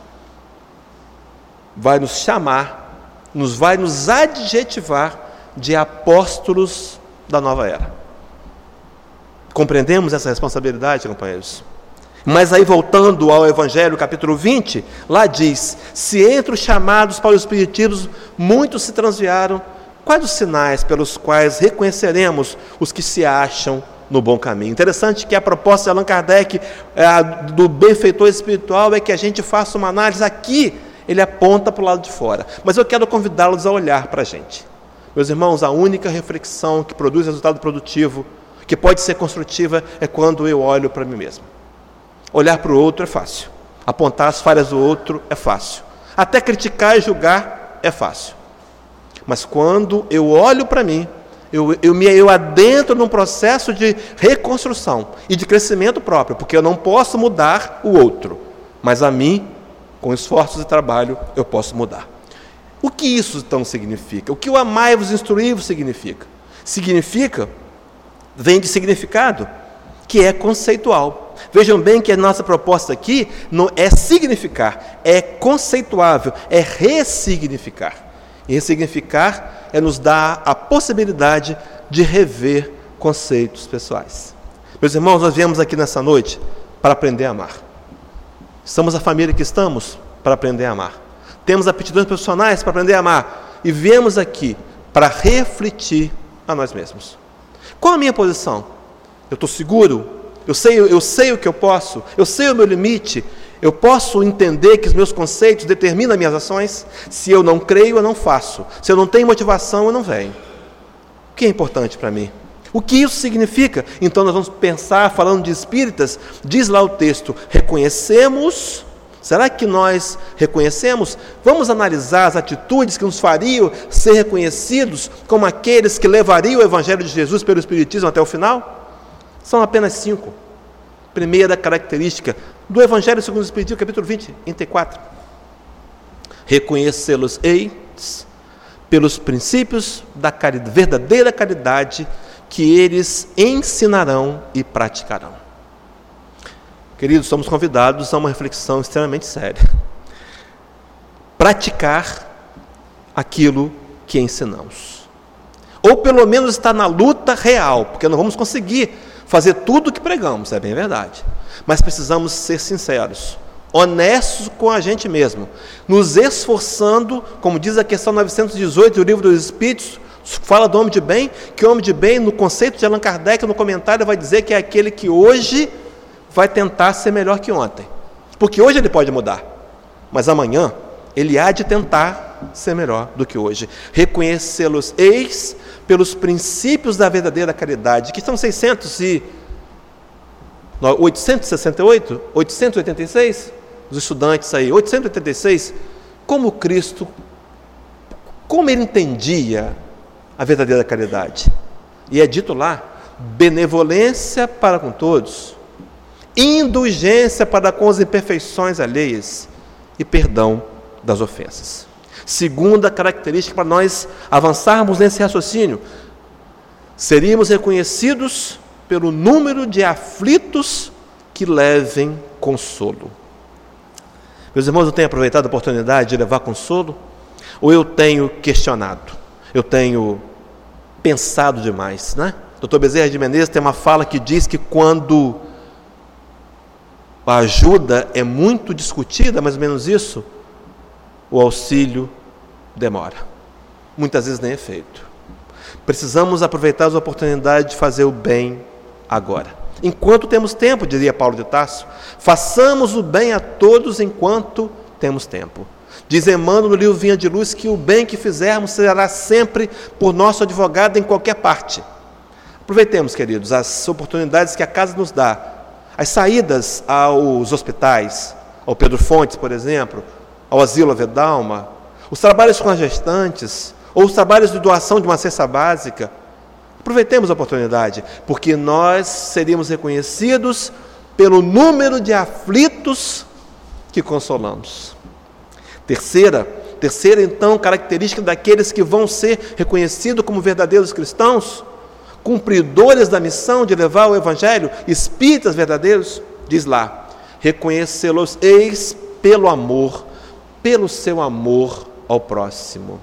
vai nos chamar, nos vai nos adjetivar de apóstolos da nova era. Compreendemos essa responsabilidade, companheiros? Mas aí, voltando ao Evangelho, capítulo vinte, lá diz: se entre os chamados para os espiritismos muitos se transviaram, quais os sinais pelos quais reconheceremos os que se acham no bom caminho? Interessante que a proposta de Allan Kardec, é, do benfeitor espiritual, é que a gente faça uma análise aqui. Ele aponta para o lado de fora. Mas eu quero convidá-los a olhar para a gente. Meus irmãos, a única reflexão que produz resultado produtivo, que pode ser construtiva, é quando eu olho para mim mesmo. Olhar para o outro é fácil. Apontar as falhas do outro é fácil. Até criticar e julgar é fácil. Mas quando eu olho para mim, eu, eu, me, eu adentro num processo de reconstrução e de crescimento próprio, porque eu não posso mudar o outro, mas a mim, com esforços e trabalho, eu posso mudar. O que isso então significa? O que o amai-vos e instruí-vos significa? Significa, vem de significado. que é conceitual. Vejam bem que a nossa proposta aqui não é significar, é conceituável, é ressignificar. E ressignificar é nos dar a possibilidade de rever conceitos pessoais. Meus irmãos, nós viemos aqui nessa noite para aprender a amar. Estamos a família que estamos para aprender a amar. Temos aptidões profissionais para aprender a amar. E viemos aqui para refletir a nós mesmos. Qual a minha posição? Eu estou seguro? Eu sei, eu sei o que eu posso? Eu sei o meu limite? Eu posso entender que os meus conceitos determinam as minhas ações? Se eu não creio, eu não faço. Se eu não tenho motivação, eu não venho. O que é importante para mim? O que isso significa? Então nós vamos pensar, falando de espíritas, diz lá o texto, reconhecemos, será que nós reconhecemos? Vamos analisar as atitudes que nos fariam ser reconhecidos como aqueles que levariam o Evangelho de Jesus pelo Espiritismo até o final? São apenas cinco. Primeira característica do Evangelho segundo o Espiritismo, capítulo vinte, trinta e quatro. Reconhecê-los-eis pelos princípios da caridade, verdadeira caridade que eles ensinarão e praticarão. Queridos, somos convidados a uma reflexão extremamente séria. Praticar aquilo que ensinamos. Ou pelo menos estar na luta real, porque não vamos conseguir fazer tudo o que pregamos, é bem verdade. Mas precisamos ser sinceros, honestos com a gente mesmo, nos esforçando, como diz a questão novecentos e dezoito do Livro dos Espíritos, fala do homem de bem, que o homem de bem, no conceito de Allan Kardec, no comentário, vai dizer que é aquele que hoje vai tentar ser melhor que ontem. Porque hoje ele pode mudar, mas amanhã ele há de tentar ser melhor do que hoje. Reconhecê-los-eis pelos princípios da verdadeira caridade, que são seiscentos e oitocentos e sessenta e oito, oitocentos e oitenta e seis, os estudantes aí, oitocentos e oitenta e seis, como Cristo, como ele entendia a verdadeira caridade. E é dito lá, benevolência para com todos, indulgência para com as imperfeições alheias e perdão das ofensas. Segunda característica para nós avançarmos nesse raciocínio, seríamos reconhecidos pelo número de aflitos que levem consolo. Meus irmãos, eu tenho aproveitado a oportunidade de levar consolo? Ou eu tenho questionado? Eu tenho pensado demais, né? doutor Bezerra de Menezes tem uma fala que diz que quando a ajuda é muito discutida, mais ou menos isso, o auxílio demora. Muitas vezes nem é feito. Precisamos aproveitar as oportunidades de fazer o bem agora. Enquanto temos tempo, diria Paulo de Tarso, façamos o bem a todos enquanto temos tempo. Diz Emmanuel no livro Vinha de Luz que o bem que fizermos será sempre por nosso advogado em qualquer parte. Aproveitemos, queridos, as oportunidades que a casa nos dá, as saídas aos hospitais, ao Pedro Fontes, por exemplo, ao Asilo Avedalma, os trabalhos com as gestantes, ou os trabalhos de doação de uma cesta básica. Aproveitemos a oportunidade, porque nós seríamos reconhecidos pelo número de aflitos que consolamos. Terceira, terceira então, característica daqueles que vão ser reconhecidos como verdadeiros cristãos, cumpridores da missão de levar o Evangelho, espíritas verdadeiros, diz lá, reconhecê-los-eis pelo amor, pelo seu amor ao próximo.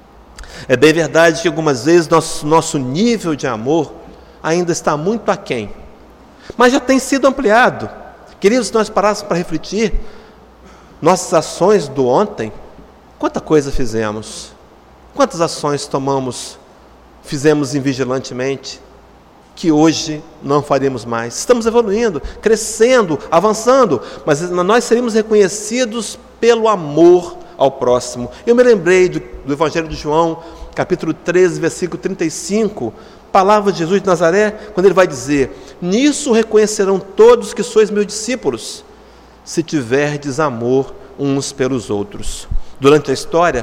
É bem verdade que algumas vezes nosso, nosso nível de amor ainda está muito aquém, mas já tem sido ampliado. Queridos, se nós parássemos para refletir, nossas ações do ontem, quanta coisa fizemos, quantas ações tomamos, fizemos invigilantemente, que hoje não faremos mais. Estamos evoluindo, crescendo, avançando, mas nós seríamos reconhecidos pelo amor ao próximo. Eu me lembrei do, do Evangelho de João, capítulo treze, versículo trinta e cinco, palavra de Jesus de Nazaré, quando ele vai dizer, nisso reconhecerão todos que sois meus discípulos, se tiverdes amor uns pelos outros. Durante a história,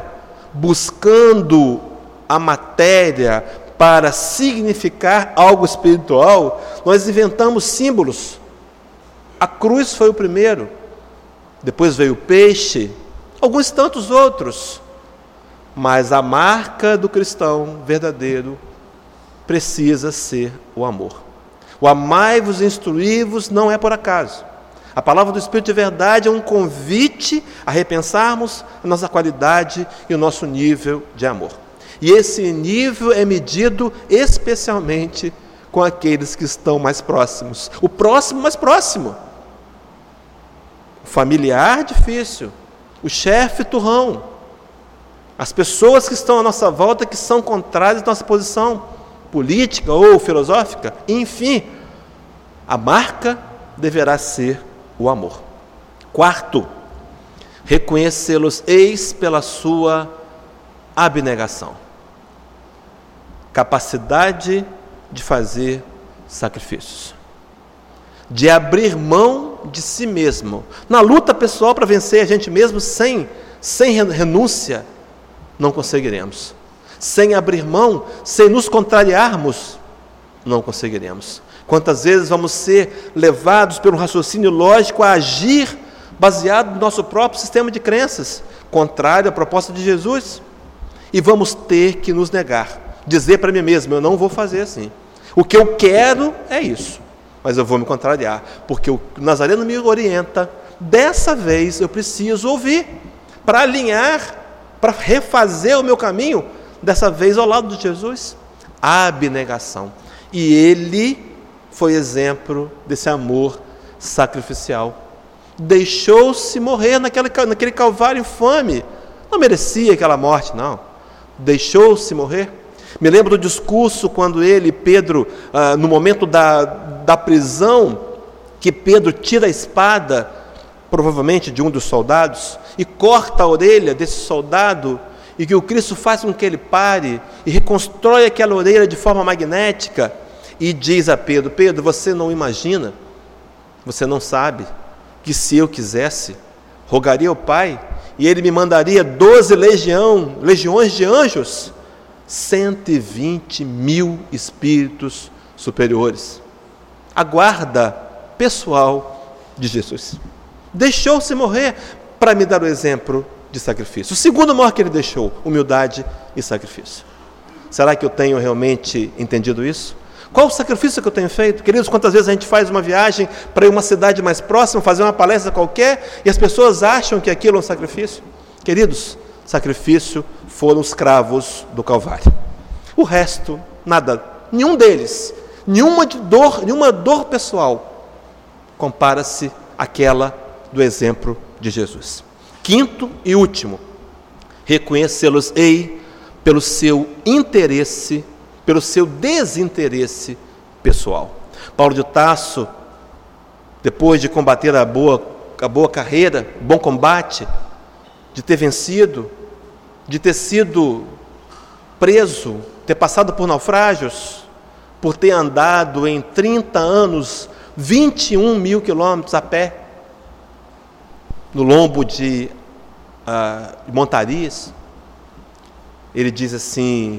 buscando a matéria para significar algo espiritual, nós inventamos símbolos. A cruz foi o primeiro, depois veio o peixe, alguns tantos outros. Mas a marca do cristão verdadeiro precisa ser o amor. O amai-vos e instruí-vos não é por acaso. A palavra do Espírito de verdade é um convite a repensarmos a nossa qualidade e o nosso nível de amor. E esse nível é medido especialmente com aqueles que estão mais próximos. O próximo mais próximo. O familiar difícil. O chefe turrão. As pessoas que estão à nossa volta, que são contrárias à nossa posição política ou filosófica. Enfim, a marca deverá ser o amor. Quarto, reconhecê-los-eis pela sua abnegação. Capacidade de fazer sacrifícios. De abrir mão de si mesmo. Na luta pessoal para vencer a gente mesmo sem, sem renúncia, não conseguiremos. Sem abrir mão, sem nos contrariarmos, não conseguiremos. Quantas vezes vamos ser levados pelo raciocínio lógico a agir baseado no nosso próprio sistema de crenças, contrário à proposta de Jesus, e vamos ter que nos negar, dizer para mim mesmo, eu não vou fazer assim. O que eu quero é isso, mas eu vou me contrariar, porque o Nazareno me orienta, dessa vez eu preciso ouvir, para alinhar, para refazer o meu caminho, dessa vez ao lado de Jesus. A abnegação. E ele foi exemplo desse amor sacrificial. Deixou-se morrer naquele, naquele calvário infame. Não merecia aquela morte, não. Deixou-se morrer. Me lembro do discurso quando ele, Pedro, ah, no momento da, da prisão, que Pedro tira a espada, provavelmente de um dos soldados, e corta a orelha desse soldado, e que o Cristo faz com que ele pare, e reconstrói aquela orelha de forma magnética, e diz a Pedro, Pedro, você não imagina, você não sabe, que se eu quisesse, rogaria ao Pai, e ele me mandaria doze legião, legiões de anjos, cento e vinte mil espíritos superiores. A guarda pessoal de Jesus. Deixou-se morrer para me dar o exemplo de sacrifício. O segundo amor que ele deixou, humildade e sacrifício. Será que eu tenho realmente entendido isso? Qual o sacrifício que eu tenho feito? Queridos, quantas vezes a gente faz uma viagem para ir uma cidade mais próxima, fazer uma palestra qualquer, e as pessoas acham que aquilo é um sacrifício? Queridos, sacrifício foram os cravos do Calvário. O resto, nada, nenhum deles, nenhuma dor, nenhuma dor pessoal, compara-se àquela do exemplo de Jesus. Quinto e último, reconhecê-los-ei pelo seu interesse, pelo seu desinteresse pessoal. Paulo de Tarso, depois de combater a boa, a boa carreira, bom combate, de ter vencido, de ter sido preso, ter passado por naufrágios, por ter andado em trinta anos, vinte e um mil quilômetros a pé, no lombo de uh, montarias, ele diz assim,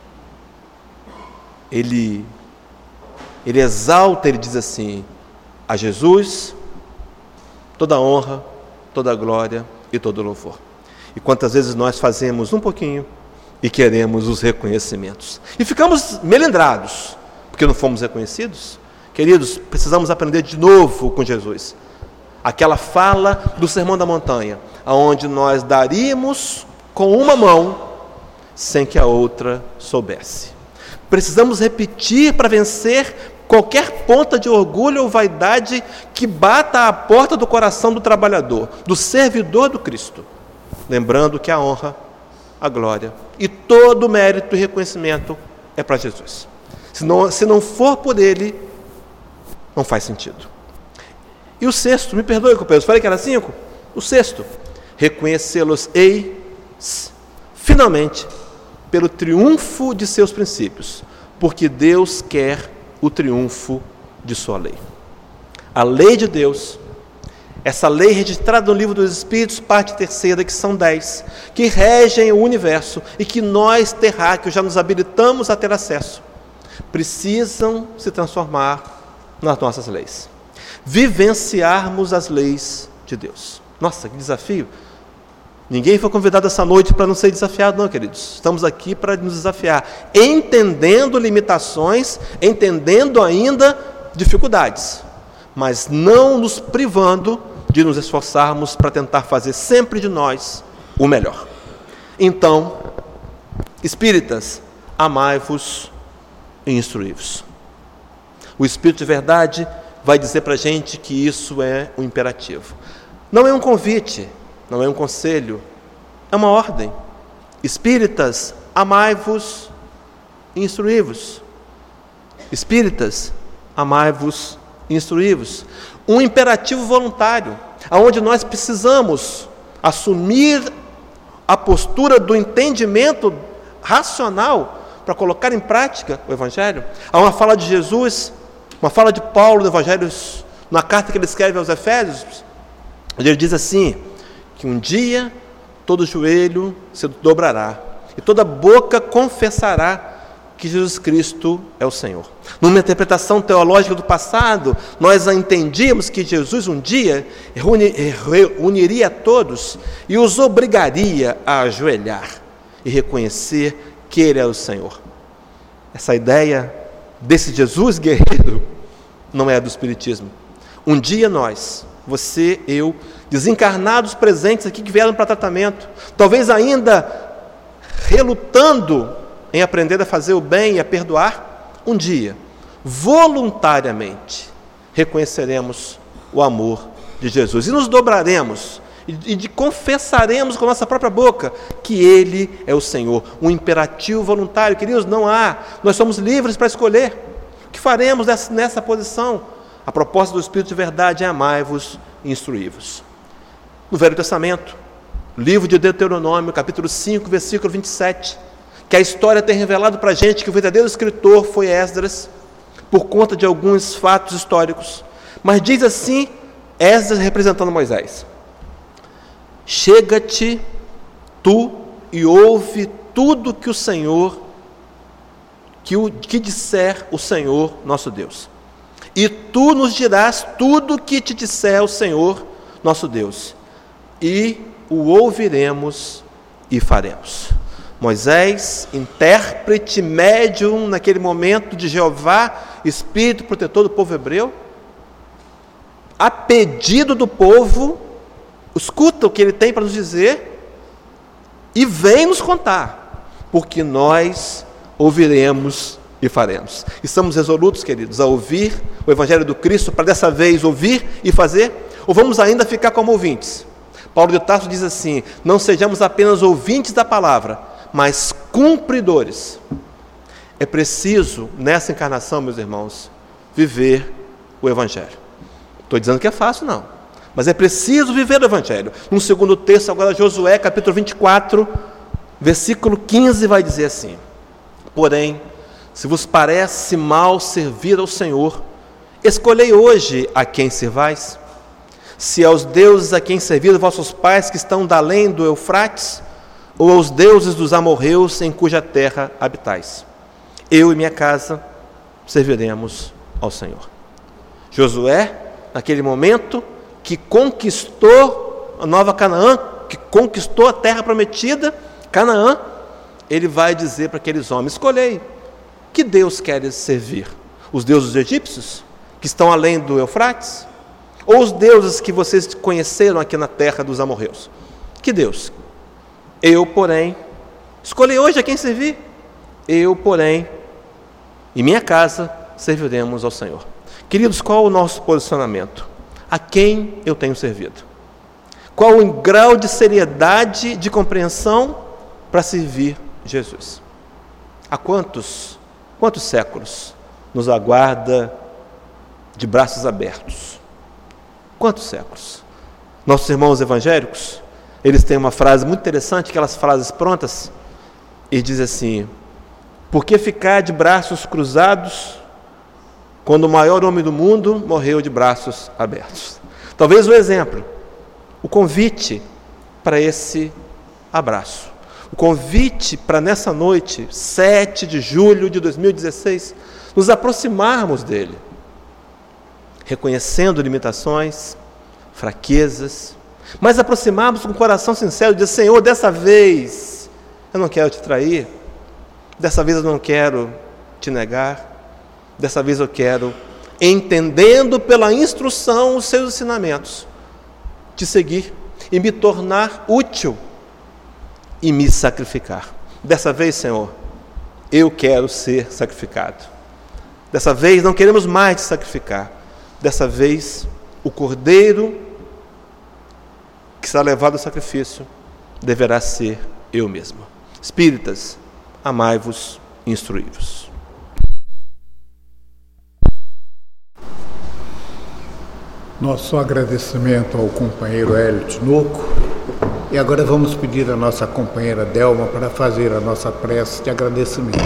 ele, ele exalta, ele diz assim, a Jesus toda a honra, toda a glória e todo o louvor. E quantas vezes nós fazemos um pouquinho e queremos os reconhecimentos. E ficamos melindrados, porque não fomos reconhecidos. Queridos, precisamos aprender de novo com Jesus. Aquela fala do Sermão da Montanha, onde nós daríamos com uma mão, sem que a outra soubesse. Precisamos repetir para vencer qualquer ponta de orgulho ou vaidade que bata à porta do coração do trabalhador, do servidor do Cristo. Lembrando que a honra, a glória e todo o mérito e reconhecimento é para Jesus. Se não, se não for por Ele, não faz sentido. E o sexto, me perdoe, companheiros, falei que era cinco? O sexto, reconhecê-los-ei, finalmente, pelo triunfo de seus princípios, porque Deus quer o triunfo de sua lei. A lei de Deus, essa lei registrada no livro dos Espíritos, parte terceira, que são dez, que regem o universo e que nós, terráqueos, já nos habilitamos a ter acesso, precisam se transformar nas nossas leis. Vivenciarmos as leis de Deus. Nossa, que desafio! Ninguém foi convidado essa noite para não ser desafiado, não, queridos. Estamos aqui para nos desafiar, entendendo limitações, entendendo ainda dificuldades, mas não nos privando de nos esforçarmos para tentar fazer sempre de nós o melhor. Então, espíritas, amai-vos e instruí-vos. O Espírito de verdade vai dizer para a gente que isso é um imperativo. Não é um convite, não é um conselho, é uma ordem. Espíritas, amai-vos e instruí-vos. Espíritas, amai-vos e instruí-vos. Um imperativo voluntário, onde nós precisamos assumir a postura do entendimento racional para colocar em prática o Evangelho. Há uma fala de Jesus, uma fala de Paulo no Evangelho, na carta que ele escreve aos Efésios, onde ele diz assim, que um dia todo joelho se dobrará e toda boca confessará que Jesus Cristo é o Senhor. Numa interpretação teológica do passado, nós entendíamos que Jesus um dia reuniria a todos e os obrigaria a ajoelhar e reconhecer que Ele é o Senhor. Essa ideia desse Jesus guerreiro não é a do Espiritismo. Um dia nós, você, eu, desencarnados presentes aqui que vieram para tratamento, talvez ainda relutando em aprender a fazer o bem e a perdoar, um dia, voluntariamente, reconheceremos o amor de Jesus e nos dobraremos e de confessaremos com a nossa própria boca que Ele é o Senhor. Um imperativo voluntário, queridos, não há. Nós somos livres para escolher. O que faremos nessa, nessa posição? A proposta do Espírito de verdade é amai-vos e instruí-vos. No Velho Testamento, livro de Deuteronômio, capítulo cinco, versículo vinte e sete, que a história tem revelado para a gente que o verdadeiro escritor foi Esdras, por conta de alguns fatos históricos. Mas diz assim, Esdras representando Moisés: chega-te tu e ouve tudo que o Senhor, que, o, que disser o Senhor nosso Deus. E tu nos dirás tudo o que te disser o Senhor nosso Deus. E o ouviremos e faremos. Moisés, intérprete, médium naquele momento de Jeová, Espírito protetor do povo hebreu, a pedido do povo, escuta o que ele tem para nos dizer e vem nos contar, porque nós ouviremos e faremos. Estamos resolutos, queridos, a ouvir o Evangelho do Cristo, para dessa vez ouvir e fazer, ou vamos ainda ficar como ouvintes? Paulo de Tarso diz assim: não sejamos apenas ouvintes da palavra, mas cumpridores. É preciso, nessa encarnação, meus irmãos, viver o Evangelho. Estou dizendo que é fácil, não. Mas é preciso viver o Evangelho. No segundo texto, agora Josué, capítulo vinte e quatro, versículo quinze, vai dizer assim: porém, se vos parece mal servir ao Senhor, escolhei hoje a quem servais. Se aos deuses a quem serviram vossos pais que estão da além do Eufrates, ou aos deuses dos amorreus em cuja terra habitais. Eu e minha casa serviremos ao Senhor. Josué, naquele momento, que conquistou a nova Canaã, que conquistou a terra prometida, Canaã, ele vai dizer para aqueles homens: escolhei, que Deus queres servir? Os deuses egípcios, que estão além do Eufrates? Ou os deuses que vocês conheceram aqui na terra dos amorreus? Que Deus? Eu, porém, escolhi hoje a quem servir. Eu, porém, e minha casa serviremos ao Senhor. Queridos, qual o nosso posicionamento? A quem eu tenho servido? Qual o grau de seriedade, de compreensão para servir Jesus? Há quantos, quantos séculos nos aguarda de braços abertos? Quantos séculos? Nossos irmãos evangélicos, eles têm uma frase muito interessante, aquelas frases prontas, e diz assim: por que ficar de braços cruzados quando o maior homem do mundo morreu de braços abertos? Talvez o exemplo, o convite para esse abraço, o convite para nessa noite, sete de julho de dois mil e dezesseis, nos aproximarmos dele, reconhecendo limitações, fraquezas, mas aproximarmos com o coração sincero e dizer: Senhor, dessa vez eu não quero te trair, dessa vez eu não quero te negar, dessa vez eu quero entendendo pela instrução os seus ensinamentos, te seguir e me tornar útil e me sacrificar. Dessa vez, Senhor, eu quero ser sacrificado. Dessa vez não queremos mais te sacrificar. Dessa vez, o cordeiro que será levado ao sacrifício deverá ser eu mesmo. Espíritas, amai-vos e instruí-vos. Nosso agradecimento ao companheiro Hélio Tinoco. E agora vamos pedir a nossa companheira Delma para fazer a nossa prece de agradecimento.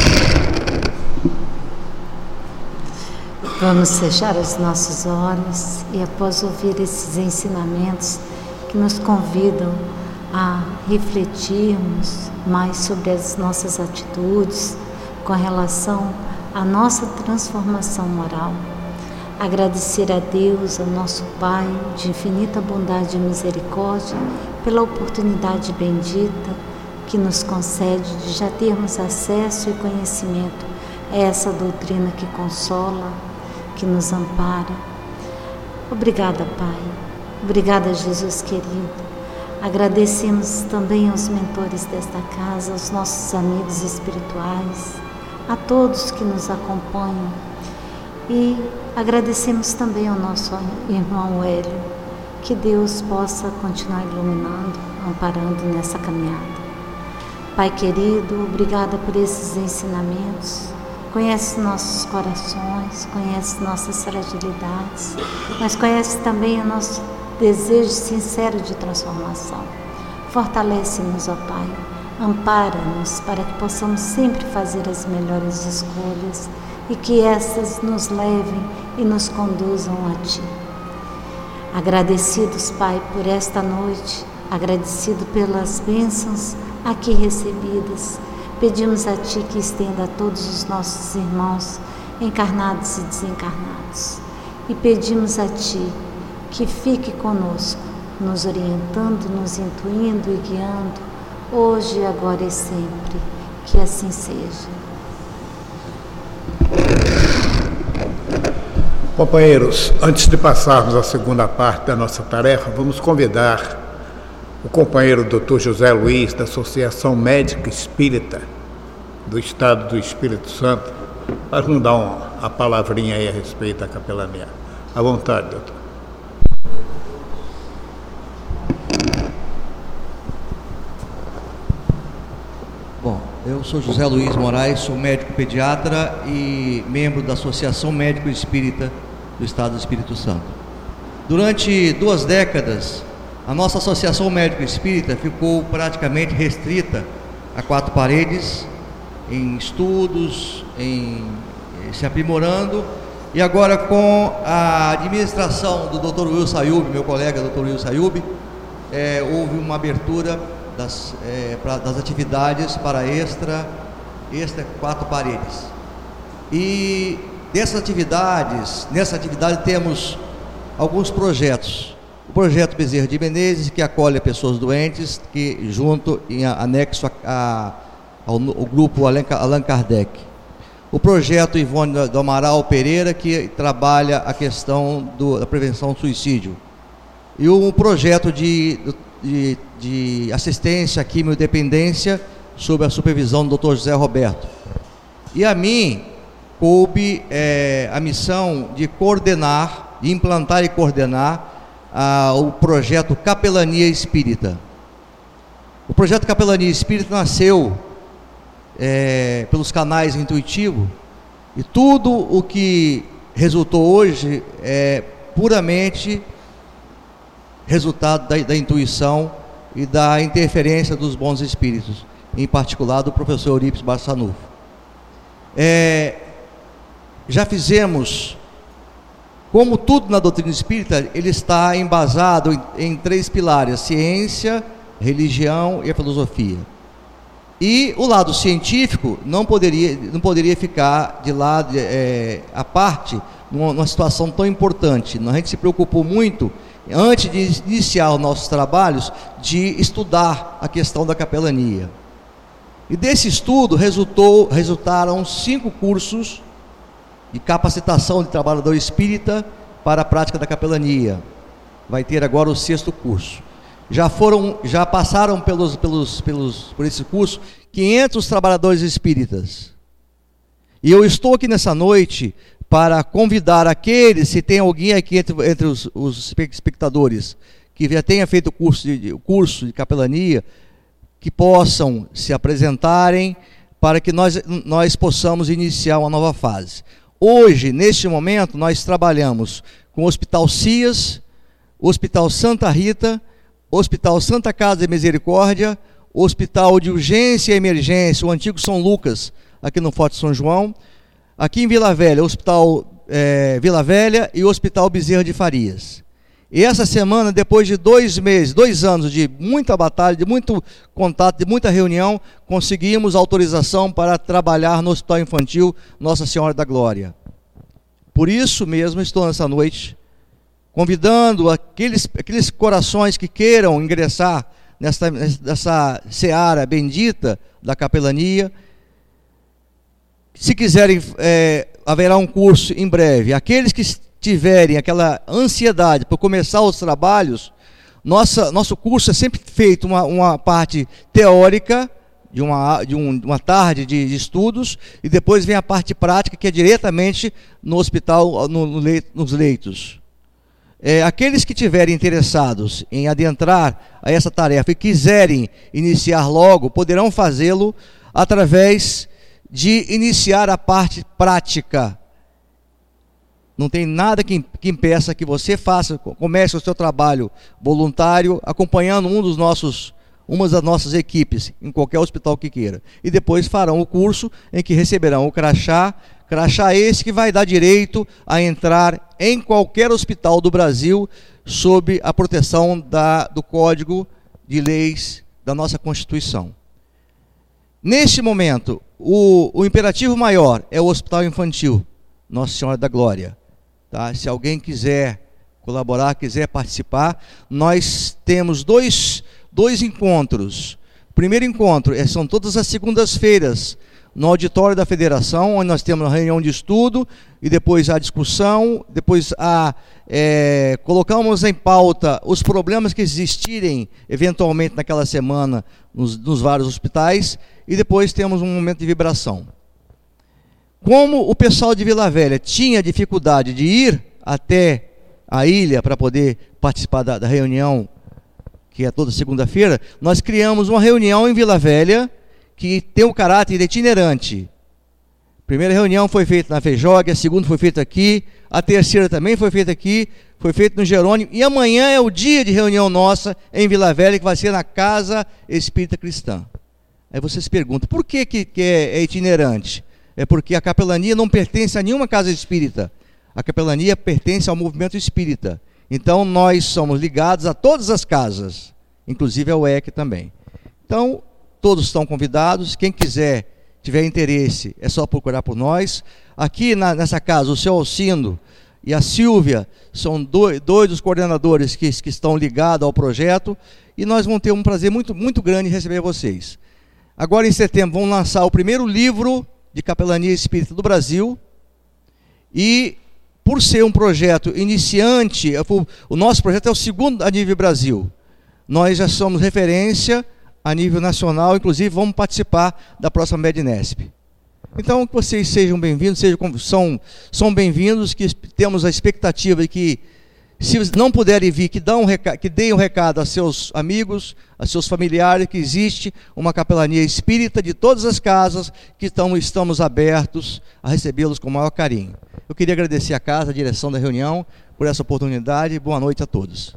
Vamos fechar os nossos olhos e, após ouvir esses ensinamentos que nos convidam a refletirmos mais sobre as nossas atitudes com relação à nossa transformação moral, agradecer a Deus, ao nosso Pai de infinita bondade e misericórdia, pela oportunidade bendita que nos concede de já termos acesso e conhecimento a essa doutrina que consola, que nos ampara. Obrigada, Pai. Obrigada, Jesus querido. Agradecemos também aos mentores desta casa, aos nossos amigos espirituais, a todos que nos acompanham. E agradecemos também ao nosso irmão Hélio. Que Deus possa continuar iluminando, amparando nessa caminhada. Pai querido, obrigada por esses ensinamentos. Conhece nossos corações, conhece nossas fragilidades, mas conhece também o nosso desejo sincero de transformação. Fortalece-nos, ó Pai, ampara-nos para que possamos sempre fazer as melhores escolhas e que essas nos levem e nos conduzam a Ti. Agradecidos, Pai, por esta noite, agradecido pelas bênçãos aqui recebidas, pedimos a Ti que estenda a todos os nossos irmãos, encarnados e desencarnados, e pedimos a Ti que fique conosco, nos orientando, nos intuindo e guiando, hoje, agora e sempre, que assim seja. Companheiros, antes de passarmos à segunda parte da nossa tarefa, vamos convidar o companheiro doutor José Luiz, da Associação Médica Espírita do Estado do Espírito Santo, para nos dar uma, a palavrinha aí a respeito da capelania. À vontade, doutor. Bom, eu sou José Luiz Moraes, sou médico pediatra e membro da Associação Médico Espírita do Estado do Espírito Santo. Durante duas décadas, a nossa Associação Médico Espírita ficou praticamente restrita a quatro paredes, em estudos, em se aprimorando, e agora com a administração do doutor Wilson Ayub, meu colega doutor Wilson Ayub, é, houve uma abertura das, é, pra, das atividades para extra, extra quatro paredes. E dessas atividades, nessa atividade temos alguns projetos. O projeto Bezerra de Menezes, que acolhe pessoas doentes, que junto em anexo a, a, ao, ao grupo Allan Kardec. O projeto Ivone do Amaral Pereira, que trabalha a questão do, da prevenção do suicídio. E o projeto de, de, de assistência à quimiodependência, sob a supervisão do doutor José Roberto. E a mim coube é, a missão de coordenar, de implantar e coordenar ah, o projeto Capelania Espírita. O projeto Capelania Espírita nasceu é, pelos canais intuitivos, e tudo o que resultou hoje é puramente resultado da, da intuição e da interferência dos bons espíritos, em particular do professor Eurípides Barçanufo. É, já fizemos, como tudo na doutrina espírita, ele está embasado em, em três pilares: ciência, religião e a filosofia. E o lado científico não poderia, não poderia ficar de lado, é, à parte, numa, numa situação tão importante. A gente se preocupou muito, antes de iniciar os nossos trabalhos, de estudar a questão da capelania. E desse estudo resultou, resultaram cinco cursos de capacitação de trabalhador espírita para a prática da capelania. Vai ter agora o sexto curso. Já foram, já passaram pelos, pelos, pelos, por esse curso quinhentos trabalhadores espíritas. E eu estou aqui nessa noite para convidar aqueles, se tem alguém aqui entre, entre os, os espectadores que já tenha feito o curso de, o curso de capelania, que possam se apresentarem para que nós, nós possamos iniciar uma nova fase. Hoje, neste momento, nós trabalhamos com o Hospital Cias, Hospital Santa Rita, Hospital Santa Casa de Misericórdia, Hospital de Urgência e Emergência, o antigo São Lucas, aqui no Forte São João, aqui em Vila Velha, Hospital é, Vila Velha e o Hospital Bezerra de Farias. E essa semana, depois de dois meses, dois anos de muita batalha, de muito contato, de muita reunião, conseguimos autorização para trabalhar no Hospital Infantil Nossa Senhora da Glória. Por isso mesmo estou nessa noite convidando aqueles, aqueles corações que queiram ingressar nessa, nessa seara bendita da capelania. Se quiserem, é, haverá um curso em breve. Aqueles que tiverem aquela ansiedade por começar os trabalhos, nossa, nosso curso é sempre feito uma, uma parte teórica, de uma, de um, uma tarde de, de estudos, e depois vem a parte prática, que é diretamente no hospital, no, no leito, nos leitos. É, aqueles que tiverem interessados em adentrar a essa tarefa e quiserem iniciar logo, poderão fazê-lo através de iniciar a parte prática. Não tem nada que, que impeça que você faça, comece o seu trabalho voluntário, acompanhando um dos nossos, uma das nossas equipes, em qualquer hospital que queira. E depois farão o curso em que receberão o crachá, crachá esse que vai dar direito a entrar em qualquer hospital do Brasil, sob a proteção da, do Código de Leis da nossa Constituição. Neste momento, o, o imperativo maior é o Hospital Infantil Nossa Senhora da Glória. Tá? Se alguém quiser colaborar, quiser participar, nós temos dois, dois encontros. O primeiro encontro é, são todas as segundas-feiras, no auditório da Federação, onde nós temos uma reunião de estudo, e depois a discussão, depois a, é, colocamos em pauta os problemas que existirem, eventualmente, naquela semana, nos, nos vários hospitais, e depois temos um momento de vibração. Como o pessoal de Vila Velha tinha dificuldade de ir até a ilha para poder participar da, da reunião, que é toda segunda-feira, nós criamos uma reunião em Vila Velha, que tem o caráter itinerante. A primeira reunião foi feita na Feijoga, a segunda foi feita aqui, a terceira também foi feita aqui, foi feita no Jerônimo, e amanhã é o dia de reunião nossa em Vila Velha, que vai ser na Casa Espírita Cristã. Aí você se pergunta, por que, que, que é, é itinerante? É porque a capelania não pertence a nenhuma casa espírita. A capelania pertence ao movimento espírita. Então nós somos ligados a todas as casas, inclusive ao E C também. Então, todos estão convidados. Quem quiser, tiver interesse, é só procurar por nós. Aqui na, nessa casa, o seu Alcindo e a Silvia são dois, dois dos coordenadores que, que estão ligados ao projeto, e nós vamos ter um prazer muito, muito grande em receber vocês. Agora, em setembro, vamos lançar o primeiro livro de capelania espírita do Brasil, e por ser um projeto iniciante, o nosso projeto é o segundo a nível Brasil. Nós já somos referência a nível nacional, inclusive vamos participar da próxima Mednesp. Então, que vocês sejam bem-vindos, sejam, são, são bem-vindos, que temos a expectativa de que, se não puderem vir, que, dão um recado, que deem um recado a seus amigos, a seus familiares, que existe uma capelania espírita de todas as casas, que estão, estamos abertos a recebê-los com o maior carinho. Eu queria agradecer a casa, a direção da reunião, por essa oportunidade. Boa noite a todos.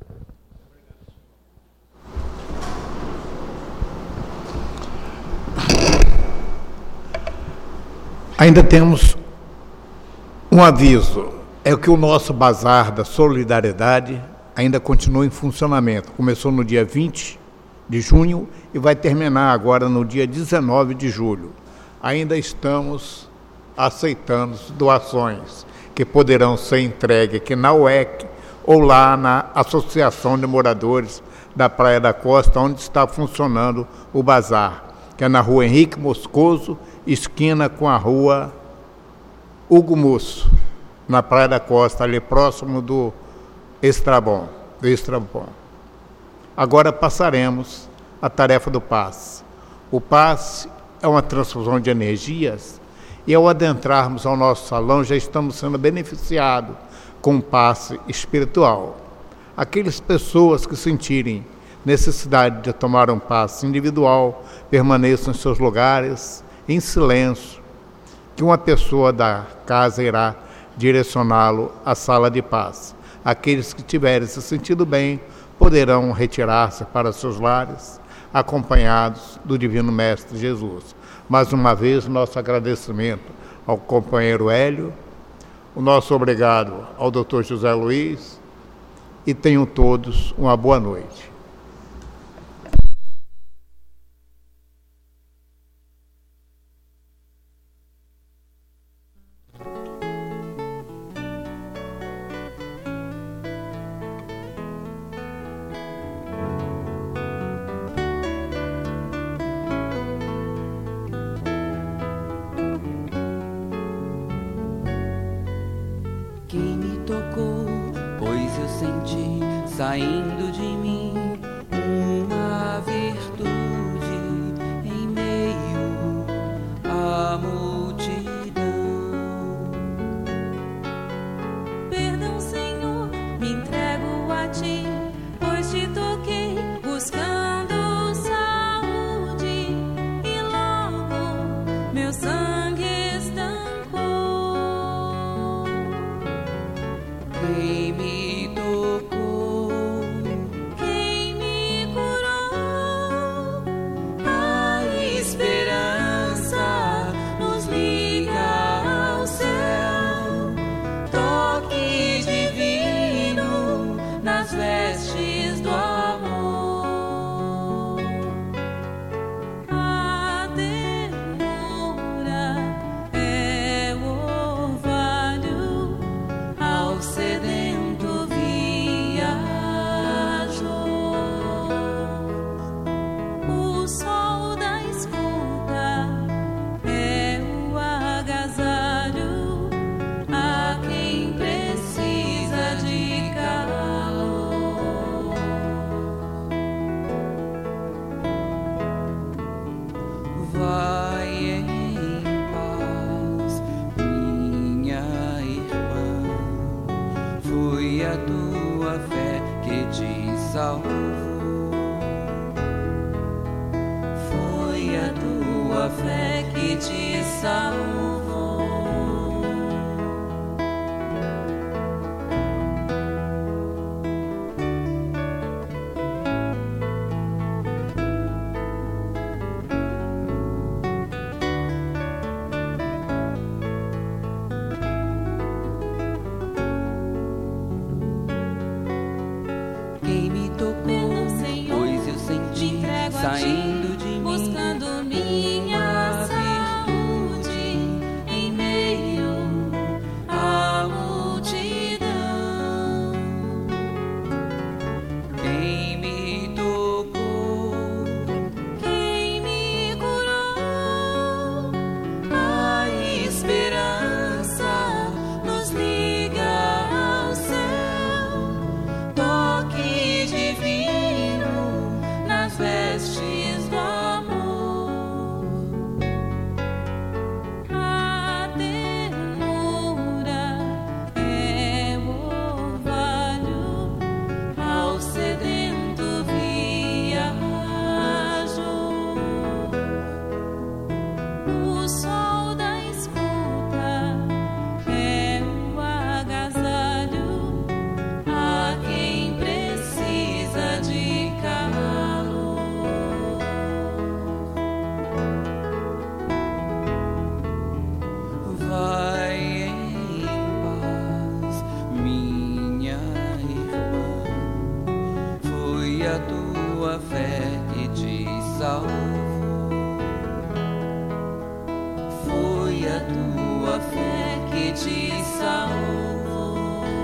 Ainda temos um aviso. É que o nosso Bazar da Solidariedade ainda continua em funcionamento. Começou no dia vinte de junho e vai terminar agora no dia dezenove de julho. Ainda estamos aceitando doações que poderão ser entregues aqui na U E C ou lá na Associação de Moradores da Praia da Costa, onde está funcionando o bazar, que é na rua Henrique Moscoso, esquina com a rua Hugo Musso, na Praia da Costa, ali próximo do Estrabon, do Estrabon. Agora passaremos à tarefa do passe. O passe é uma transfusão de energias e ao adentrarmos ao nosso salão já estamos sendo beneficiados com um passe espiritual. Aquelas pessoas que sentirem necessidade de tomar um passe individual, permaneçam em seus lugares, em silêncio, que uma pessoa da casa irá direcioná-lo à sala de passe. Aqueles que tiverem se sentido bem poderão retirar-se para seus lares, acompanhados do Divino Mestre Jesus. Mais uma vez, nosso agradecimento ao companheiro Hélio, o nosso obrigado ao doutor José Luiz, e tenham todos uma boa noite. Quem me tocou, pois eu senti saindo de mim uma virtude em meio à multidão. Perdão, Senhor, me entrego a ti, pois te toquei buscando saúde e logo meu sangue estancou. Quem me tocou, Quem me curou, a esperança nos liga ao céu. Toque divino nas vestes do amor. a ternura é o orvalho Ao sedento viajou. o sol da escuta, é o agasalho a quem precisa de calor. Vai em paz, minha irmã. Foi a tua fé que te salvou. Foi a tua fé que te salvou. Quem me tocou, Perdão, Senhor, pois eu me senti entrego a ti, saindo de mim buscando minha uma saúde em meio à multidão. Quem me tocou, Quem me curou, a esperança nos liga ao céu. Toque divino nas vestes do amor. a ternura é o orvalho Ao sedento viajou. o sol da escuta, é o agasalho a quem precisa de calor. Vai em paz, minha irmã. Foi a tua fé que te salvou. Foi a tua fé que te salvou.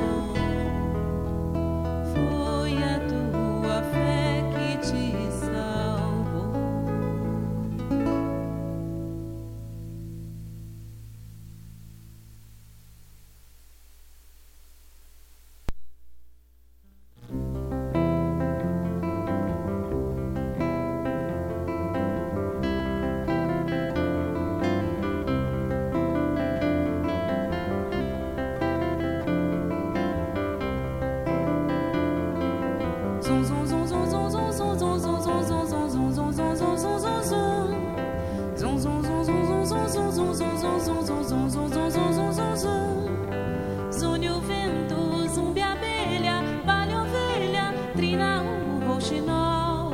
Foi a tua fé que te salvou. Zune o vento, zumbi a abelha, vale ovelha, trina o rouxinol.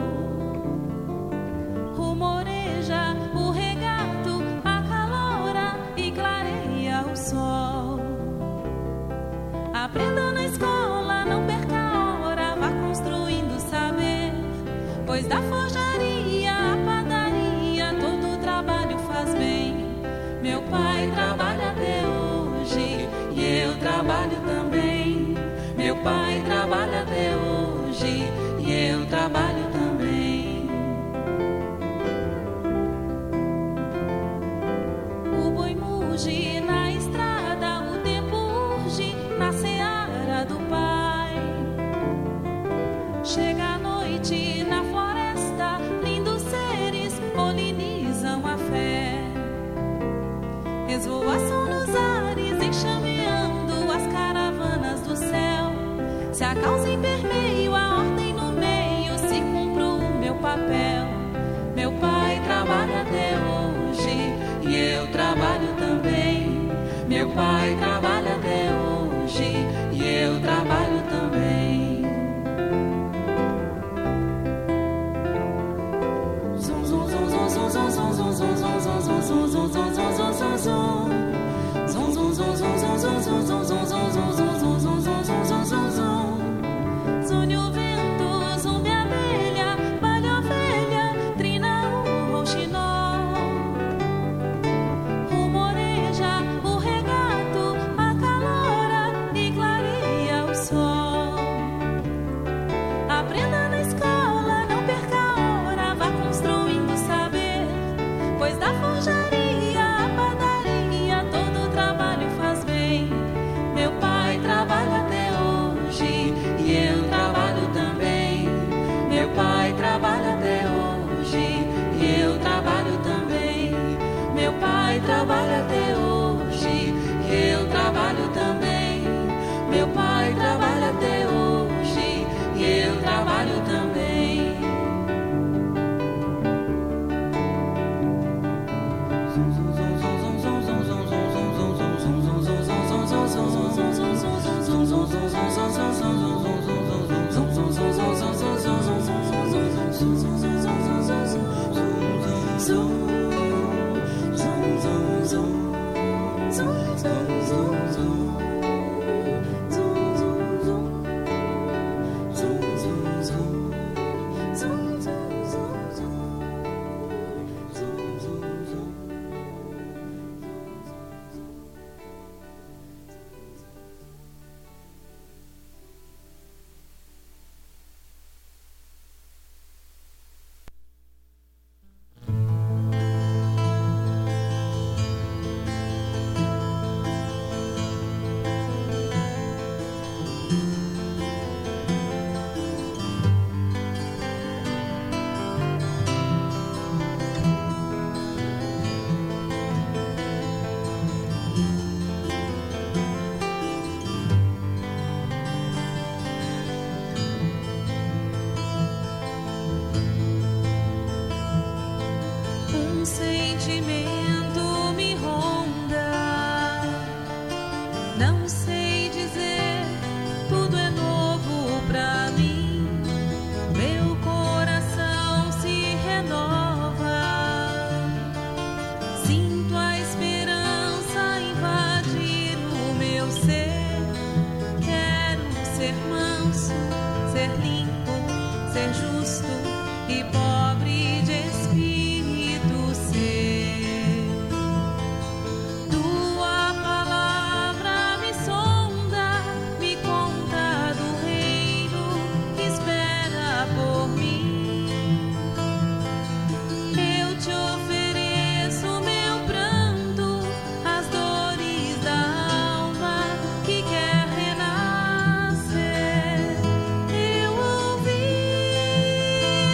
Rumoreja o regato, acalora e clareia o sol. Aprenda na escola, não perca a hora, vá construindo saber, pois da forjaria à padaria todo o trabalho faz bem. Meu pai trabalha até hoje e eu trabalho também. Meu pai trabalha até hoje e eu trabalho também. O boi muge na estrada, o tempo urge na seara do pai. Chega a noite na floresta, lindos seres polinizam a fé. Esvoaçam nos ares, enxameando as caravanas do céu. Se a causa em vermelho, a ordem no meio, se cumpro o meu papel. Meu pai trabalha até hoje e eu trabalho também. Meu pai trabalha até hoje e eu trabalho também. Zum zum zum zum zum zum zum zum zum zum zum zum zum zum zum zum zum. Zum zum zum zum zum zum zum zum zum zum zum zum zum zum zum zum zum. Zune o vento, zumbi a abelha, vale ovelha, trina o rouxinol. Rumoreja o regato, acalora e clareia o sol. Aprenda na escola, não perca a hora, vá construindo saber, pois da forjaria à padaria todo o trabalho faz bem. Meu pai trabalha até hoje e eu trabalho também. Meu pai trabalha até hoje e eu trabalho também. Meu pai trabalha até hoje e eu trabalho também. Meu pai trabalha até hoje e eu trabalho também. Eu ouvi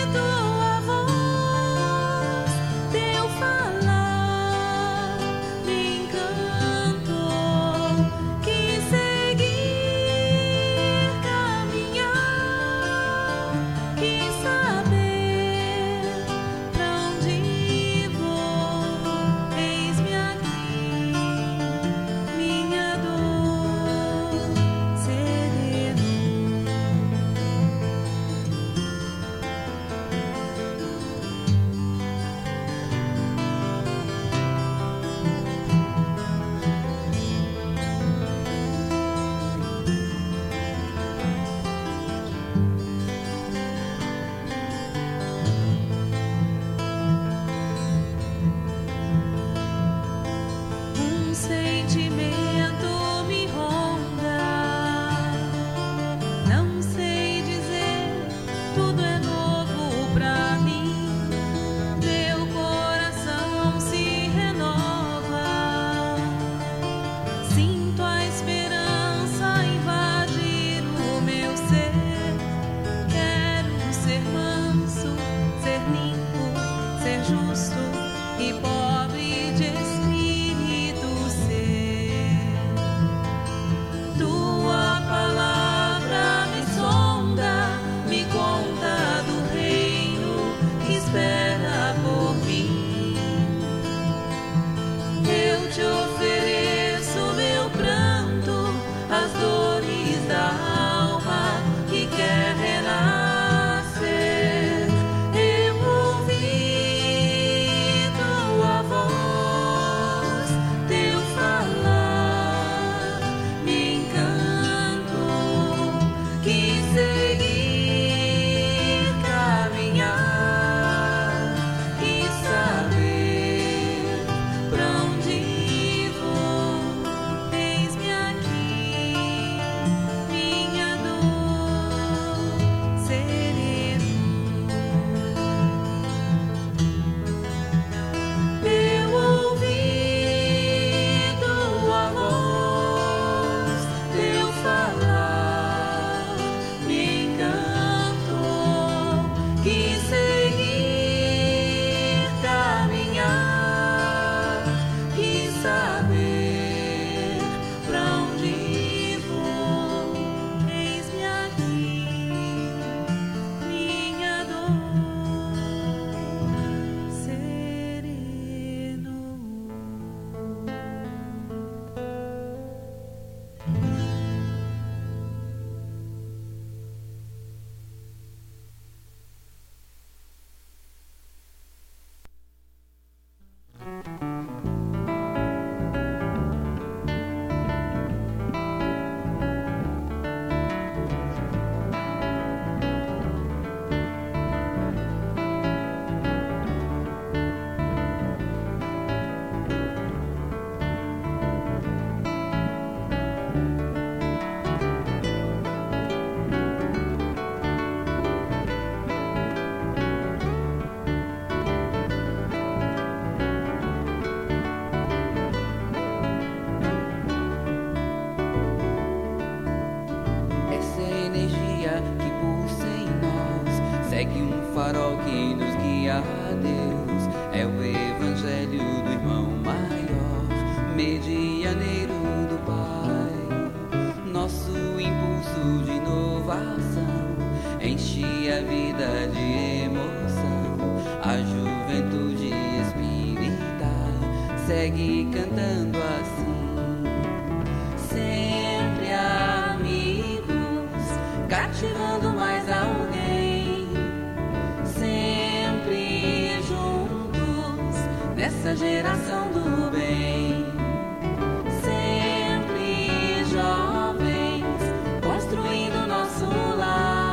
farol que nos guia a Deus, é o evangelho do irmão maior, medianeiro do Pai. Nosso impulso de inovação enche a vida de emoção. A juventude espírita segue cantando assim, sempre amigos, cativando mais alguém, sempre juntos nessa geração do